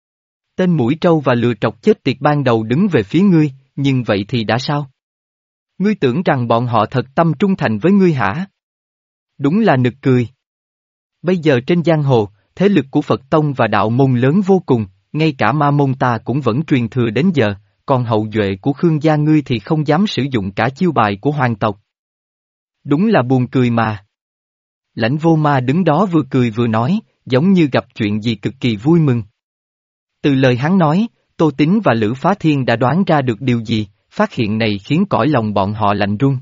Tên mũi trâu và lừa trọc chết tiệt ban đầu đứng về phía ngươi, nhưng vậy thì đã sao? Ngươi tưởng rằng bọn họ thật tâm trung thành với ngươi hả? Đúng là nực cười. Bây giờ trên giang hồ, thế lực của Phật Tông và đạo môn lớn vô cùng, ngay cả ma môn ta cũng vẫn truyền thừa đến giờ, còn hậu duệ của Khương gia ngươi thì không dám sử dụng cả chiêu bài của hoàng tộc. Đúng là buồn cười mà. Lãnh Vô Ma đứng đó vừa cười vừa nói, giống như gặp chuyện gì cực kỳ vui mừng. Từ lời hắn nói, Tô Tín và Lữ Phá Thiên đã đoán ra được điều gì, phát hiện này khiến cõi lòng bọn họ lạnh run.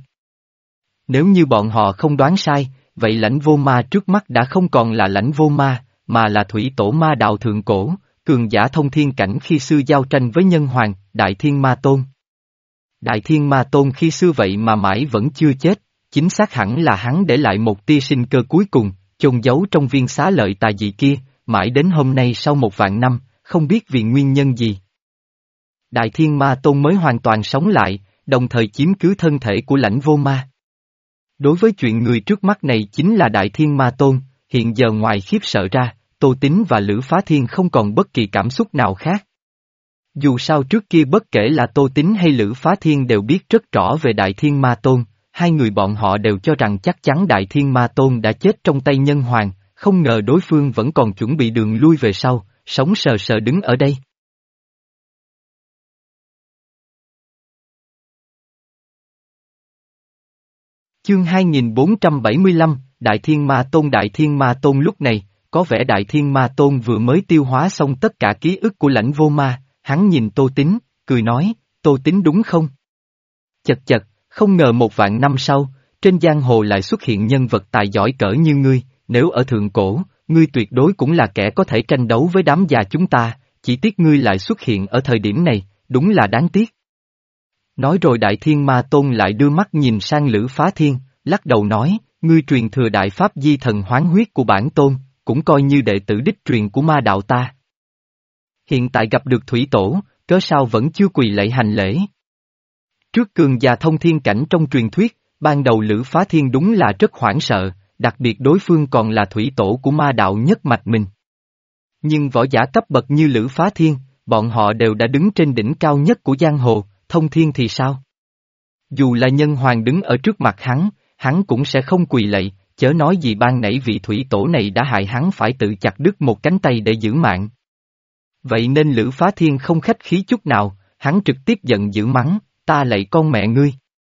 Nếu như bọn họ không đoán sai, vậy Lãnh Vô Ma trước mắt đã không còn là Lãnh Vô Ma, mà là thủy tổ ma đạo thượng cổ, cường giả thông thiên cảnh khi xưa giao tranh với nhân hoàng, Đại Thiên Ma Tôn. Đại Thiên Ma Tôn khi xưa vậy mà mãi vẫn chưa chết, chính xác hẳn là hắn để lại một tia sinh cơ cuối cùng, chôn giấu trong viên xá lợi tà dị kia, mãi đến hôm nay sau một vạn năm, không biết vì nguyên nhân gì. Đại Thiên Ma Tôn mới hoàn toàn sống lại, đồng thời chiếm cứ thân thể của Lãnh Vô Ma. Đối với chuyện người trước mắt này chính là Đại Thiên Ma Tôn, hiện giờ ngoài khiếp sợ ra, Tô Tín và Lữ Phá Thiên không còn bất kỳ cảm xúc nào khác. Dù sao trước kia bất kể là Tô Tín hay Lữ Phá Thiên đều biết rất rõ về Đại Thiên Ma Tôn, hai người bọn họ đều cho rằng chắc chắn Đại Thiên Ma Tôn đã chết trong tay Nhân Hoàng, không ngờ đối phương vẫn còn chuẩn bị đường lui về sau, sống sờ sờ đứng ở đây. Chương hai nghìn bốn trăm bảy mươi lăm, Đại Thiên Ma Tôn. Đại Thiên Ma Tôn lúc này, có vẻ Đại Thiên Ma Tôn vừa mới tiêu hóa xong tất cả ký ức của Lãnh Vô Ma, hắn nhìn Tô Tín, cười nói, Tô Tín đúng không? Chật chật, không ngờ một vạn năm sau, trên giang hồ lại xuất hiện nhân vật tài giỏi cỡ như ngươi, nếu ở thượng cổ, ngươi tuyệt đối cũng là kẻ có thể tranh đấu với đám già chúng ta, chỉ tiếc ngươi lại xuất hiện ở thời điểm này, đúng là đáng tiếc. Nói rồi Đại Thiên Ma Tôn lại đưa mắt nhìn sang Lữ Phá Thiên, lắc đầu nói, ngươi truyền thừa Đại Pháp Di Thần Hoán Huyết của bản tôn, cũng coi như đệ tử đích truyền của ma đạo ta. Hiện tại gặp được Thủy Tổ, cớ sao vẫn chưa quỳ lạy hành lễ. Trước cường già thông thiên cảnh trong truyền thuyết, ban đầu Lữ Phá Thiên đúng là rất hoảng sợ, đặc biệt đối phương còn là Thủy Tổ của ma đạo nhất mạch mình. Nhưng võ giả cấp bậc như Lữ Phá Thiên, bọn họ đều đã đứng trên đỉnh cao nhất của giang hồ, thông thiên thì sao? Dù là Nhân Hoàng đứng ở trước mặt hắn, hắn cũng sẽ không quỳ lạy, chớ nói gì ban nãy vị Thủy Tổ này đã hại hắn phải tự chặt đứt một cánh tay để giữ mạng. Vậy nên Lữ Phá Thiên không khách khí chút nào, hắn trực tiếp giận dữ mắng, ta lạy con mẹ ngươi.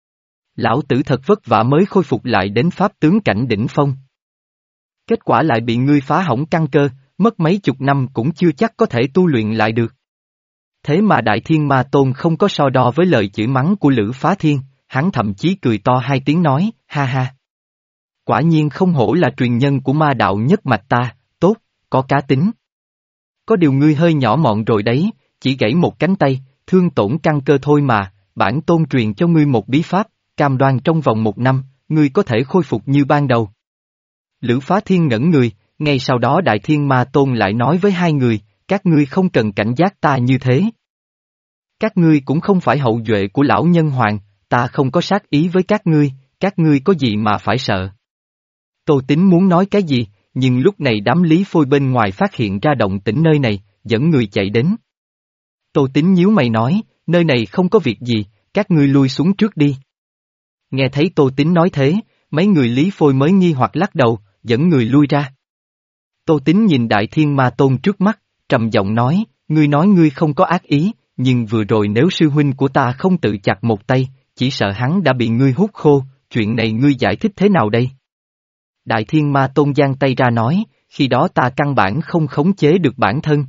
Lão tử thật vất vả mới khôi phục lại đến pháp tướng cảnh đỉnh phong. Kết quả lại bị ngươi phá hỏng căn cơ, mất mấy chục năm cũng chưa chắc có thể tu luyện lại được. Thế mà Đại Thiên Ma Tôn không có so đo với lời chửi mắng của Lữ Phá Thiên, hắn thậm chí cười to hai tiếng nói, ha ha. Quả nhiên không hổ là truyền nhân của ma đạo nhất mạch ta, tốt, có cá tính. Có điều ngươi hơi nhỏ mọn rồi đấy, chỉ gãy một cánh tay, thương tổn căn cơ thôi mà, bản tôn truyền cho ngươi một bí pháp, cam đoan trong vòng một năm, ngươi có thể khôi phục như ban đầu. Lữ Phá Thiên ngẩn người, ngay sau đó Đại Thiên Ma Tôn lại nói với hai người, các ngươi không cần cảnh giác ta như thế. Các ngươi cũng không phải hậu duệ của lão Nhân Hoàng, ta không có sát ý với các ngươi, các ngươi có gì mà phải sợ. Tô Tín muốn nói cái gì, nhưng lúc này đám Lý Phôi bên ngoài phát hiện ra động tĩnh nơi này, dẫn người chạy đến. Tô Tín nhíu mày nói, nơi này không có việc gì, các ngươi lui xuống trước đi. Nghe thấy Tô Tín nói thế, mấy người Lý Phôi mới nghi hoặc lắc đầu, dẫn người lui ra. Tô Tín nhìn Đại Thiên Ma Tôn trước mắt, trầm giọng nói, ngươi nói ngươi không có ác ý, nhưng vừa rồi nếu sư huynh của ta không tự chặt một tay, chỉ sợ hắn đã bị ngươi hút khô, chuyện này ngươi giải thích thế nào đây? Đại Thiên Ma Tôn giang tay ra nói, khi đó ta căn bản không khống chế được bản thân.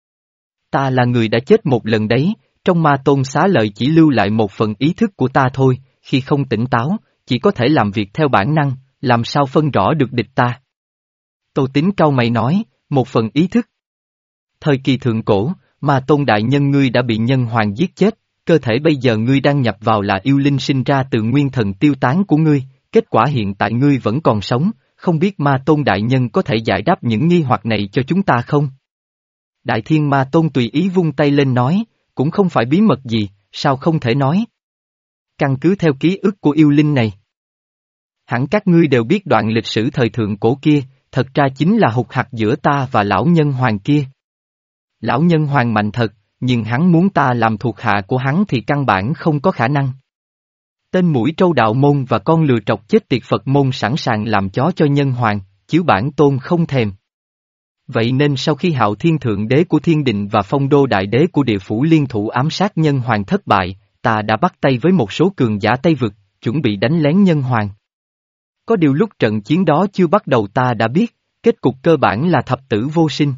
Ta là người đã chết một lần đấy, trong Ma Tôn xá lợi chỉ lưu lại một phần ý thức của ta thôi, khi không tỉnh táo, chỉ có thể làm việc theo bản năng, làm sao phân rõ được địch ta. Tô Tín cau mày nói, một phần ý thức. Thời kỳ thượng cổ, Ma Tôn đại nhân ngươi đã bị Nhân Hoàng giết chết, cơ thể bây giờ ngươi đang nhập vào là yêu linh sinh ra từ nguyên thần tiêu tán của ngươi, kết quả hiện tại ngươi vẫn còn sống, không biết Ma Tôn đại nhân có thể giải đáp những nghi hoặc này cho chúng ta không? Đại Thiên Ma Tôn tùy ý vung tay lên nói, cũng không phải bí mật gì, sao không thể nói? Căn cứ theo ký ức của yêu linh này. Hẳn các ngươi đều biết đoạn lịch sử thời thượng cổ kia, thật ra chính là hụt hặc giữa ta và lão Nhân Hoàng kia. Lão Nhân Hoàng mạnh thật, nhưng hắn muốn ta làm thuộc hạ của hắn thì căn bản không có khả năng. Tên mũi trâu đạo môn và con lừa trọc chết tiệt Phật môn sẵn sàng làm chó cho Nhân Hoàng, chiếu bản tôn không thèm. Vậy nên sau khi Hạo Thiên Thượng Đế của Thiên Định và Phong Đô Đại Đế của địa phủ liên thủ ám sát Nhân Hoàng thất bại, ta đã bắt tay với một số cường giả Tây Vực, chuẩn bị đánh lén Nhân Hoàng. Có điều lúc trận chiến đó chưa bắt đầu ta đã biết, kết cục cơ bản là thập tử vô sinh.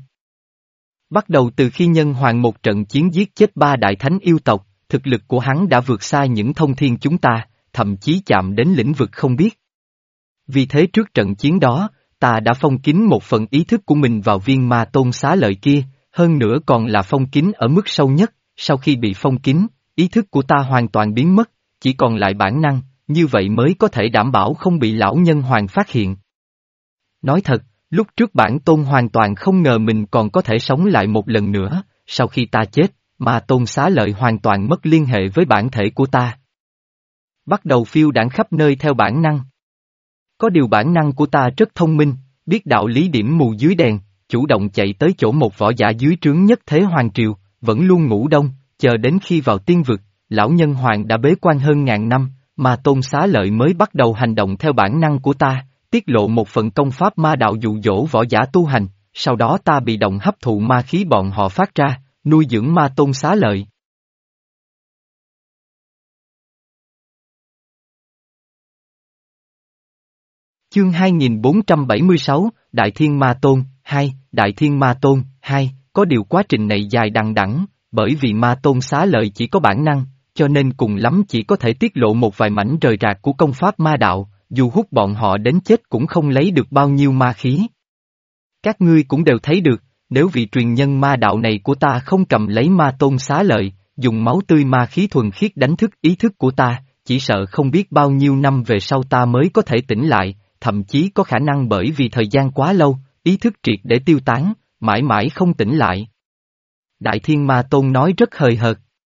Bắt đầu từ khi Nhân Hoàng một trận chiến giết chết ba đại thánh yêu tộc, thực lực của hắn đã vượt xa những thông thiên chúng ta, thậm chí chạm đến lĩnh vực không biết. Vì thế trước trận chiến đó, ta đã phong kín một phần ý thức của mình vào viên Ma Tôn xá lợi kia, hơn nữa còn là phong kín ở mức sâu nhất, sau khi bị phong kín, ý thức của ta hoàn toàn biến mất, chỉ còn lại bản năng, như vậy mới có thể đảm bảo không bị lão nhân hoàng phát hiện. Nói thật, lúc trước bản tôn hoàn toàn không ngờ mình còn có thể sống lại một lần nữa, sau khi ta chết, ma tôn xá lợi hoàn toàn mất liên hệ với bản thể của ta. Bắt đầu phiêu đãng khắp nơi theo bản năng. Có điều bản năng của ta rất thông minh, biết đạo lý điểm mù dưới đèn, chủ động chạy tới chỗ một võ giả dưới trướng nhất thế hoàng triều, vẫn luôn ngủ đông, chờ đến khi vào tiên vực, lão nhân hoàng đã bế quan hơn ngàn năm, mà tôn xá lợi mới bắt đầu hành động theo bản năng của ta, tiết lộ một phần công pháp ma đạo dụ dỗ võ giả tu hành, sau đó ta bị động hấp thụ ma khí bọn họ phát ra, nuôi dưỡng ma tôn xá lợi. Chương hai nghìn bốn trăm bảy mươi sáu, Đại Thiên Ma Tôn, hai, Đại Thiên Ma Tôn, hai, có điều quá trình này dài đằng đẵng, bởi vì ma tôn xá lợi chỉ có bản năng, cho nên cùng lắm chỉ có thể tiết lộ một vài mảnh rời rạc của công pháp ma đạo, dù hút bọn họ đến chết cũng không lấy được bao nhiêu ma khí. Các ngươi cũng đều thấy được, nếu vị truyền nhân ma đạo này của ta không cầm lấy ma tôn xá lợi, dùng máu tươi ma khí thuần khiết đánh thức ý thức của ta, chỉ sợ không biết bao nhiêu năm về sau ta mới có thể tỉnh lại, thậm chí có khả năng bởi vì thời gian quá lâu, ý thức triệt để tiêu tán, mãi mãi không tỉnh lại. Đại Thiên Ma Tôn nói rất hời hợt.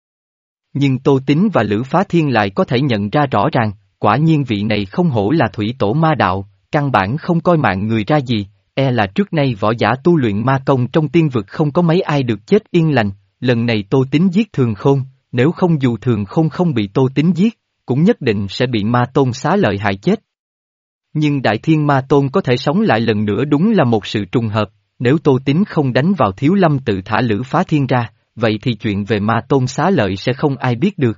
Nhưng Tô Tín và Lữ Phá Thiên lại có thể nhận ra rõ ràng, quả nhiên vị này không hổ là thủy tổ ma đạo, căn bản không coi mạng người ra gì, e là trước nay võ giả tu luyện ma công trong tiên vực không có mấy ai được chết yên lành, lần này Tô Tín giết Thường Khôn, nếu không dù Thường Khôn không bị Tô Tín giết, cũng nhất định sẽ bị ma tôn xá lợi hại chết. Nhưng Đại Thiên Ma Tôn có thể sống lại lần nữa đúng là một sự trùng hợp, nếu Tô Tín không đánh vào Thiếu Lâm tự thả Lữ Phá Thiên ra, vậy thì chuyện về ma tôn xá lợi sẽ không ai biết được.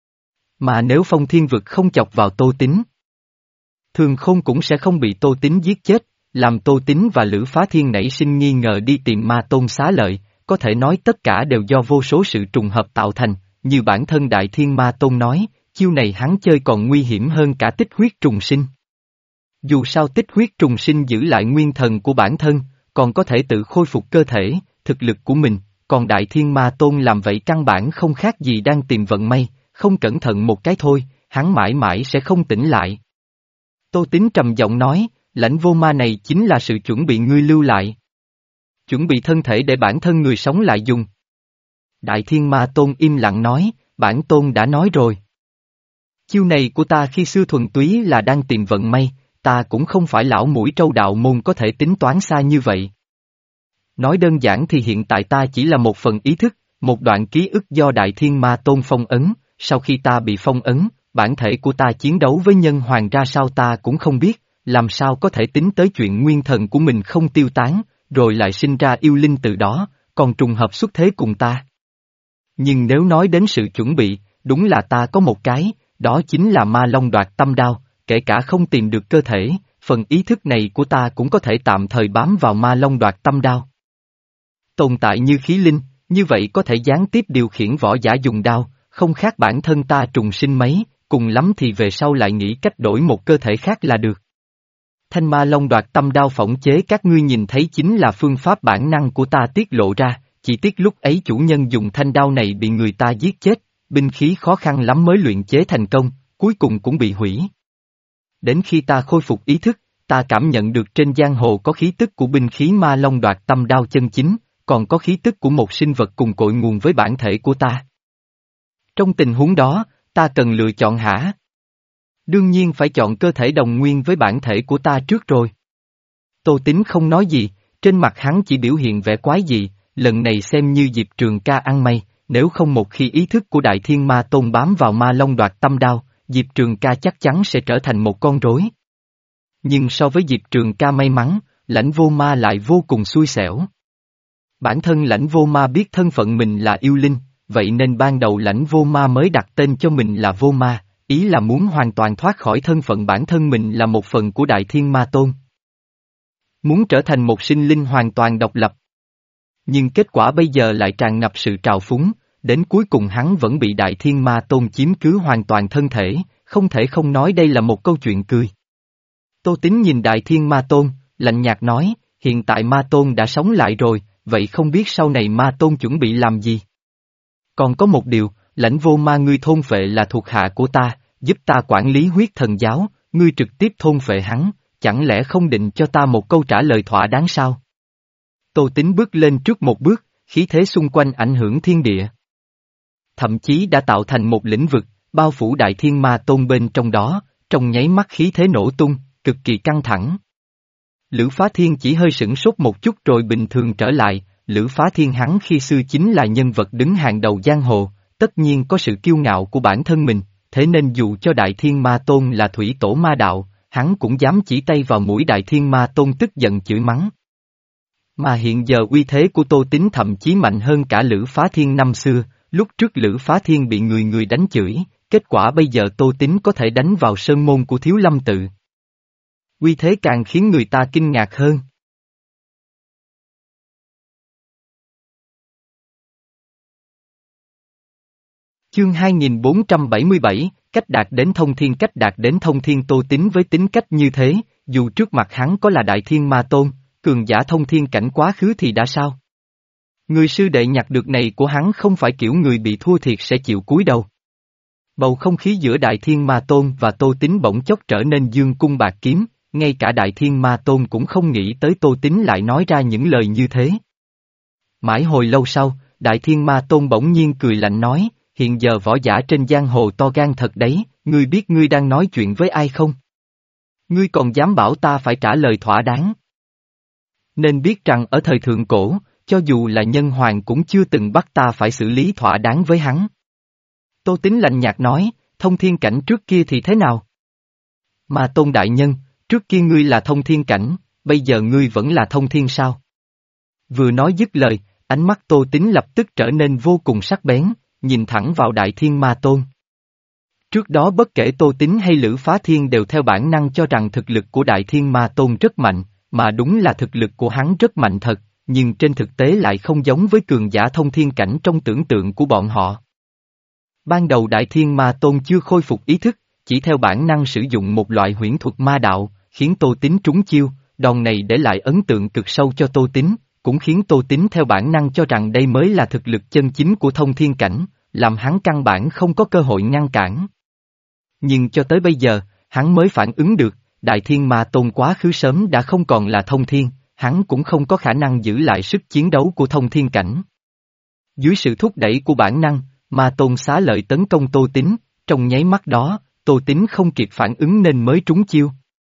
Mà nếu Phong Thiên Vực không chọc vào Tô Tín, Thường Khôn cũng sẽ không bị Tô Tín giết chết, làm Tô Tín và Lữ Phá Thiên nảy sinh nghi ngờ đi tìm ma tôn xá lợi, có thể nói tất cả đều do vô số sự trùng hợp tạo thành, như bản thân Đại Thiên Ma Tôn nói, chiêu này hắn chơi còn nguy hiểm hơn cả tích huyết trùng sinh. Dù sao tích huyết trùng sinh giữ lại nguyên thần của bản thân, còn có thể tự khôi phục cơ thể, thực lực của mình, còn Đại Thiên Ma Tôn làm vậy căn bản không khác gì đang tìm vận may, không cẩn thận một cái thôi, hắn mãi mãi sẽ không tỉnh lại. Tô Tín trầm giọng nói, lãnh vô ma này chính là sự chuẩn bị ngươi lưu lại. Chuẩn bị thân thể để bản thân người sống lại dùng. Đại Thiên Ma Tôn im lặng nói, bản tôn đã nói rồi. Chiêu này của ta khi xưa thuần túy là đang tìm vận may, ta cũng không phải lão mũi trâu đạo môn có thể tính toán xa như vậy. Nói đơn giản thì hiện tại ta chỉ là một phần ý thức, một đoạn ký ức do Đại Thiên Ma Tôn phong ấn, sau khi ta bị phong ấn, bản thể của ta chiến đấu với nhân hoàng ra sao ta cũng không biết, làm sao có thể tính tới chuyện nguyên thần của mình không tiêu tán, rồi lại sinh ra yêu linh từ đó, còn trùng hợp xuất thế cùng ta. Nhưng nếu nói đến sự chuẩn bị, đúng là ta có một cái, đó chính là ma long đoạt tâm đao, kể cả không tìm được cơ thể, phần ý thức này của ta cũng có thể tạm thời bám vào ma long đoạt tâm đao. Tồn tại như khí linh, như vậy có thể gián tiếp điều khiển võ giả dùng đao, không khác bản thân ta trùng sinh mấy, cùng lắm thì về sau lại nghĩ cách đổi một cơ thể khác là được. Thanh ma long đoạt tâm đao phỏng chế các ngươi nhìn thấy chính là phương pháp bản năng của ta tiết lộ ra, chỉ tiếc lúc ấy chủ nhân dùng thanh đao này bị người ta giết chết, binh khí khó khăn lắm mới luyện chế thành công, cuối cùng cũng bị hủy. Đến khi ta khôi phục ý thức, ta cảm nhận được trên giang hồ có khí tức của binh khí ma long đoạt tâm đao chân chính, còn có khí tức của một sinh vật cùng cội nguồn với bản thể của ta. Trong tình huống đó, ta cần lựa chọn hả? Đương nhiên phải chọn cơ thể đồng nguyên với bản thể của ta trước rồi. Tô Tín không nói gì, trên mặt hắn chỉ biểu hiện vẻ quái dị, lần này xem như Diệp Trường Ca ăn may, nếu không một khi ý thức của Đại Thiên Ma Tôn bám vào ma long đoạt tâm đao, Diệp Trường Ca chắc chắn sẽ trở thành một con rối. Nhưng so với Diệp Trường Ca may mắn, Lãnh Vô Ma lại vô cùng xui xẻo. Bản thân Lãnh Vô Ma biết thân phận mình là yêu linh, vậy nên ban đầu Lãnh Vô Ma mới đặt tên cho mình là Vô Ma, ý là muốn hoàn toàn thoát khỏi thân phận bản thân mình là một phần của Đại Thiên Ma Tôn. Muốn trở thành một sinh linh hoàn toàn độc lập. Nhưng kết quả bây giờ lại tràn ngập sự trào phúng, đến cuối cùng hắn vẫn bị Đại Thiên Ma Tôn chiếm cứ hoàn toàn thân thể, không thể không nói đây là một câu chuyện cười. Tô Tín nhìn Đại Thiên Ma Tôn, lạnh nhạt nói, hiện tại Ma Tôn đã sống lại rồi, vậy không biết sau này Ma Tôn chuẩn bị làm gì? Còn có một điều, Lãnh Vô Ma ngươi thôn phệ là thuộc hạ của ta, giúp ta quản lý huyết thần giáo, ngươi trực tiếp thôn phệ hắn, chẳng lẽ không định cho ta một câu trả lời thỏa đáng sao? Tô Tín bước lên trước một bước, khí thế xung quanh ảnh hưởng thiên địa. Thậm chí đã tạo thành một lĩnh vực, bao phủ Đại Thiên Ma Tôn bên trong đó, trong nháy mắt khí thế nổ tung, cực kỳ căng thẳng. Lữ Phá Thiên chỉ hơi sửng sốt một chút rồi bình thường trở lại, Lữ Phá Thiên hắn khi xưa chính là nhân vật đứng hàng đầu giang hồ, tất nhiên có sự kiêu ngạo của bản thân mình, thế nên dù cho Đại Thiên Ma Tôn là thủy tổ ma đạo, hắn cũng dám chỉ tay vào mũi Đại Thiên Ma Tôn tức giận chửi mắng. Mà hiện giờ uy thế của Tô Tín thậm chí mạnh hơn cả Lữ Phá Thiên năm xưa, lúc trước Lữ Phá Thiên bị người người đánh chửi, kết quả bây giờ Tô Tín có thể đánh vào sơn môn của Thiếu Lâm Tự. Uy thế càng khiến người ta kinh ngạc hơn. Chương hai nghìn bốn trăm bảy mươi bảy, cách đạt đến thông thiên cách đạt đến thông thiên Tô Tín với tính cách như thế, dù trước mặt hắn có là Đại Thiên Ma Tôn, cường giả thông thiên cảnh quá khứ thì đã sao? Người sư đệ nhặt được này của hắn không phải kiểu người bị thua thiệt sẽ chịu cúi đầu. Bầu không khí giữa Đại Thiên Ma Tôn và Tô Tín bỗng chốc trở nên dương cung bạc kiếm, ngay cả Đại Thiên Ma Tôn cũng không nghĩ tới Tô Tín lại nói ra những lời như thế. Mãi hồi lâu sau, Đại Thiên Ma Tôn bỗng nhiên cười lạnh nói, hiện giờ võ giả trên giang hồ to gan thật đấy, ngươi biết ngươi đang nói chuyện với ai không? Ngươi còn dám bảo ta phải trả lời thỏa đáng. Nên biết rằng ở thời thượng cổ, cho dù là nhân hoàng cũng chưa từng bắt ta phải xử lý thỏa đáng với hắn. Tô Tín lạnh nhạt nói, thông thiên cảnh trước kia thì thế nào? Ma Tôn đại nhân, trước kia ngươi là thông thiên cảnh, bây giờ ngươi vẫn là thông thiên sao? Vừa nói dứt lời, ánh mắt Tô Tín lập tức trở nên vô cùng sắc bén, nhìn thẳng vào Đại Thiên Ma Tôn. Trước đó bất kể Tô Tín hay Lữ Phá Thiên đều theo bản năng cho rằng thực lực của Đại Thiên Ma Tôn rất mạnh, mà đúng là thực lực của hắn rất mạnh thật, nhưng trên thực tế lại không giống với cường giả thông thiên cảnh trong tưởng tượng của bọn họ. Ban đầu Đại Thiên Ma Tôn chưa khôi phục ý thức, chỉ theo bản năng sử dụng một loại huyễn thuật ma đạo, khiến Tô Tín trúng chiêu, đòn này để lại ấn tượng cực sâu cho Tô Tín, cũng khiến Tô Tín theo bản năng cho rằng đây mới là thực lực chân chính của thông thiên cảnh, làm hắn căn bản không có cơ hội ngăn cản. Nhưng cho tới bây giờ, hắn mới phản ứng được, Đại Thiên Ma Tôn quá khứ sớm đã không còn là thông thiên, hắn cũng không có khả năng giữ lại sức chiến đấu của thông thiên cảnh. Dưới sự thúc đẩy của bản năng, Ma Tôn xá lợi tấn công Tô Tín, trong nháy mắt đó, Tô Tín không kịp phản ứng nên mới trúng chiêu.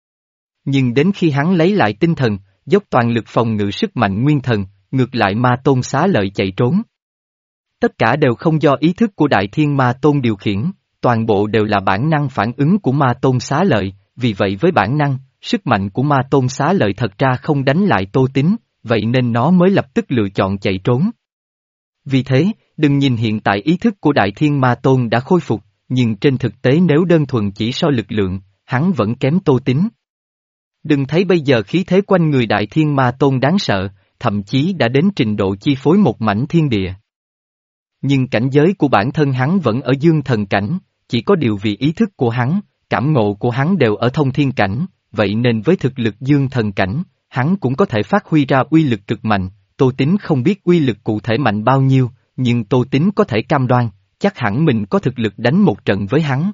Nhưng đến khi hắn lấy lại tinh thần, dốc toàn lực phòng ngự sức mạnh nguyên thần, ngược lại Ma Tôn xá lợi chạy trốn. Tất cả đều không do ý thức của Đại Thiên Ma Tôn điều khiển, toàn bộ đều là bản năng phản ứng của Ma Tôn xá lợi, vì vậy với bản năng, sức mạnh của Ma Tôn xá lợi thật ra không đánh lại Tô Tín, vậy nên nó mới lập tức lựa chọn chạy trốn. Vì thế, đừng nhìn hiện tại ý thức của Đại Thiên Ma Tôn đã khôi phục, nhưng trên thực tế nếu đơn thuần chỉ so lực lượng, hắn vẫn kém Tô Tín. Đừng thấy bây giờ khí thế quanh người Đại Thiên Ma Tôn đáng sợ, thậm chí đã đến trình độ chi phối một mảnh thiên địa. Nhưng cảnh giới của bản thân hắn vẫn ở dương thần cảnh, chỉ có điều vì ý thức của hắn, cảm ngộ của hắn đều ở thông thiên cảnh, vậy nên với thực lực dương thần cảnh, hắn cũng có thể phát huy ra uy lực cực mạnh. Tô Tín không biết uy lực cụ thể mạnh bao nhiêu, nhưng Tô Tín có thể cam đoan, chắc hẳn mình có thực lực đánh một trận với hắn.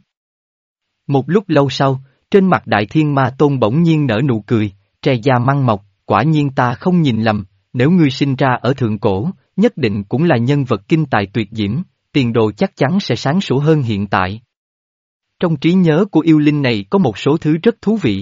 Một lúc lâu sau, trên mặt Đại Thiên Ma Tôn bỗng nhiên nở nụ cười, tre da măng mọc, quả nhiên ta không nhìn lầm, nếu ngươi sinh ra ở thượng cổ, nhất định cũng là nhân vật kinh tài tuyệt diễm, tiền đồ chắc chắn sẽ sáng sủa hơn hiện tại. Trong trí nhớ của yêu linh này có một số thứ rất thú vị.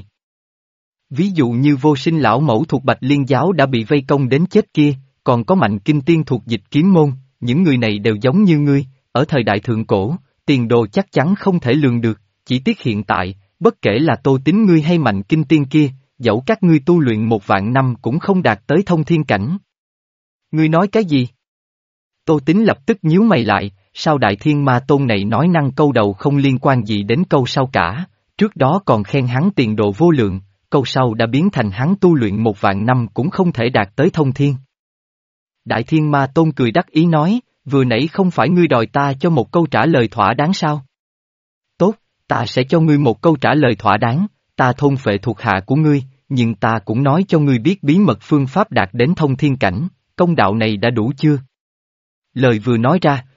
Ví dụ như vô sinh lão mẫu thuộc Bạch Liên giáo đã bị vây công đến chết kia, còn có Mạnh Kinh Tiên thuộc Dịch Kiếm môn, những người này đều giống như ngươi, ở thời đại thượng cổ, tiền đồ chắc chắn không thể lường được, chỉ tiếc hiện tại, bất kể là Tô Tín ngươi hay Mạnh Kinh Tiên kia, dẫu các ngươi tu luyện một vạn năm cũng không đạt tới thông thiên cảnh. Ngươi nói cái gì? Tô Tín lập tức nhíu mày lại, sao Đại Thiên Ma Tôn này nói năng câu đầu không liên quan gì đến câu sau cả, trước đó còn khen hắn tiền đồ vô lượng, câu sau đã biến thành hắn tu luyện một vạn năm cũng không thể đạt tới thông thiên. Đại Thiên Ma Tôn cười đắc ý nói, vừa nãy không phải ngươi đòi ta cho một câu trả lời thỏa đáng sao? Tốt, ta sẽ cho ngươi một câu trả lời thỏa đáng, ta thôn phệ thuộc hạ của ngươi, nhưng ta cũng nói cho ngươi biết bí mật phương pháp đạt đến thông thiên cảnh, công đạo này đã đủ chưa? Lời vừa nói ra,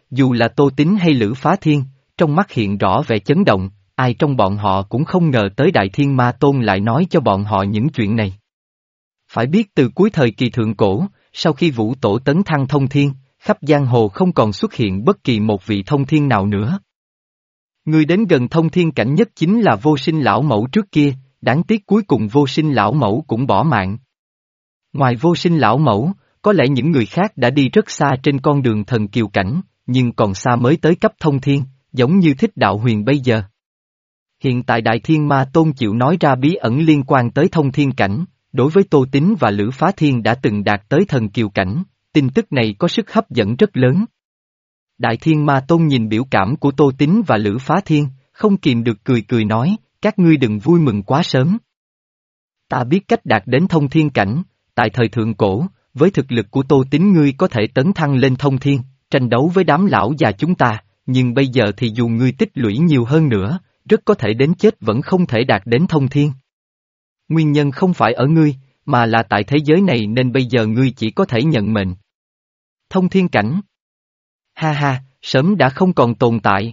dù là Tô Tín hay Lữ Phá Thiên, trong mắt hiện rõ vẻ chấn động, ai trong bọn họ cũng không ngờ tới Đại Thiên Ma Tôn lại nói cho bọn họ những chuyện này. Phải biết từ cuối thời kỳ thượng cổ, sau khi Vũ Tổ tấn thăng thông thiên, khắp giang hồ không còn xuất hiện bất kỳ một vị thông thiên nào nữa. Người đến gần thông thiên cảnh nhất chính là Vô Sinh lão mẫu trước kia, đáng tiếc cuối cùng Vô Sinh lão mẫu cũng bỏ mạng. Ngoài Vô Sinh lão mẫu, có lẽ những người khác đã đi rất xa trên con đường thần kiều cảnh, nhưng còn xa mới tới cấp thông thiên, giống như Thích Đạo Huyền bây giờ. Hiện tại Đại Thiên Ma Tôn chịu nói ra bí ẩn liên quan tới thông thiên cảnh, đối với Tô Tín và Lữ Phá Thiên đã từng đạt tới thần kiều cảnh, tin tức này có sức hấp dẫn rất lớn. Đại Thiên Ma Tôn nhìn biểu cảm của Tô Tín và Lữ Phá Thiên, không kìm được cười cười nói, các ngươi đừng vui mừng quá sớm. Ta biết cách đạt đến thông thiên cảnh, tại thời thượng cổ, với thực lực của Tô Tín ngươi có thể tấn thăng lên thông thiên, tranh đấu với đám lão già chúng ta, nhưng bây giờ thì dù ngươi tích lũy nhiều hơn nữa, rất có thể đến chết vẫn không thể đạt đến thông thiên. Nguyên nhân không phải ở ngươi, mà là tại thế giới này nên bây giờ ngươi chỉ có thể nhận mệnh. Thông thiên cảnh. Ha ha, sớm đã không còn tồn tại.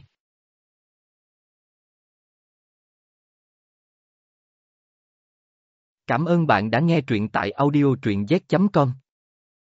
Cảm ơn bạn đã nghe truyện tại audio truyện z chấm com.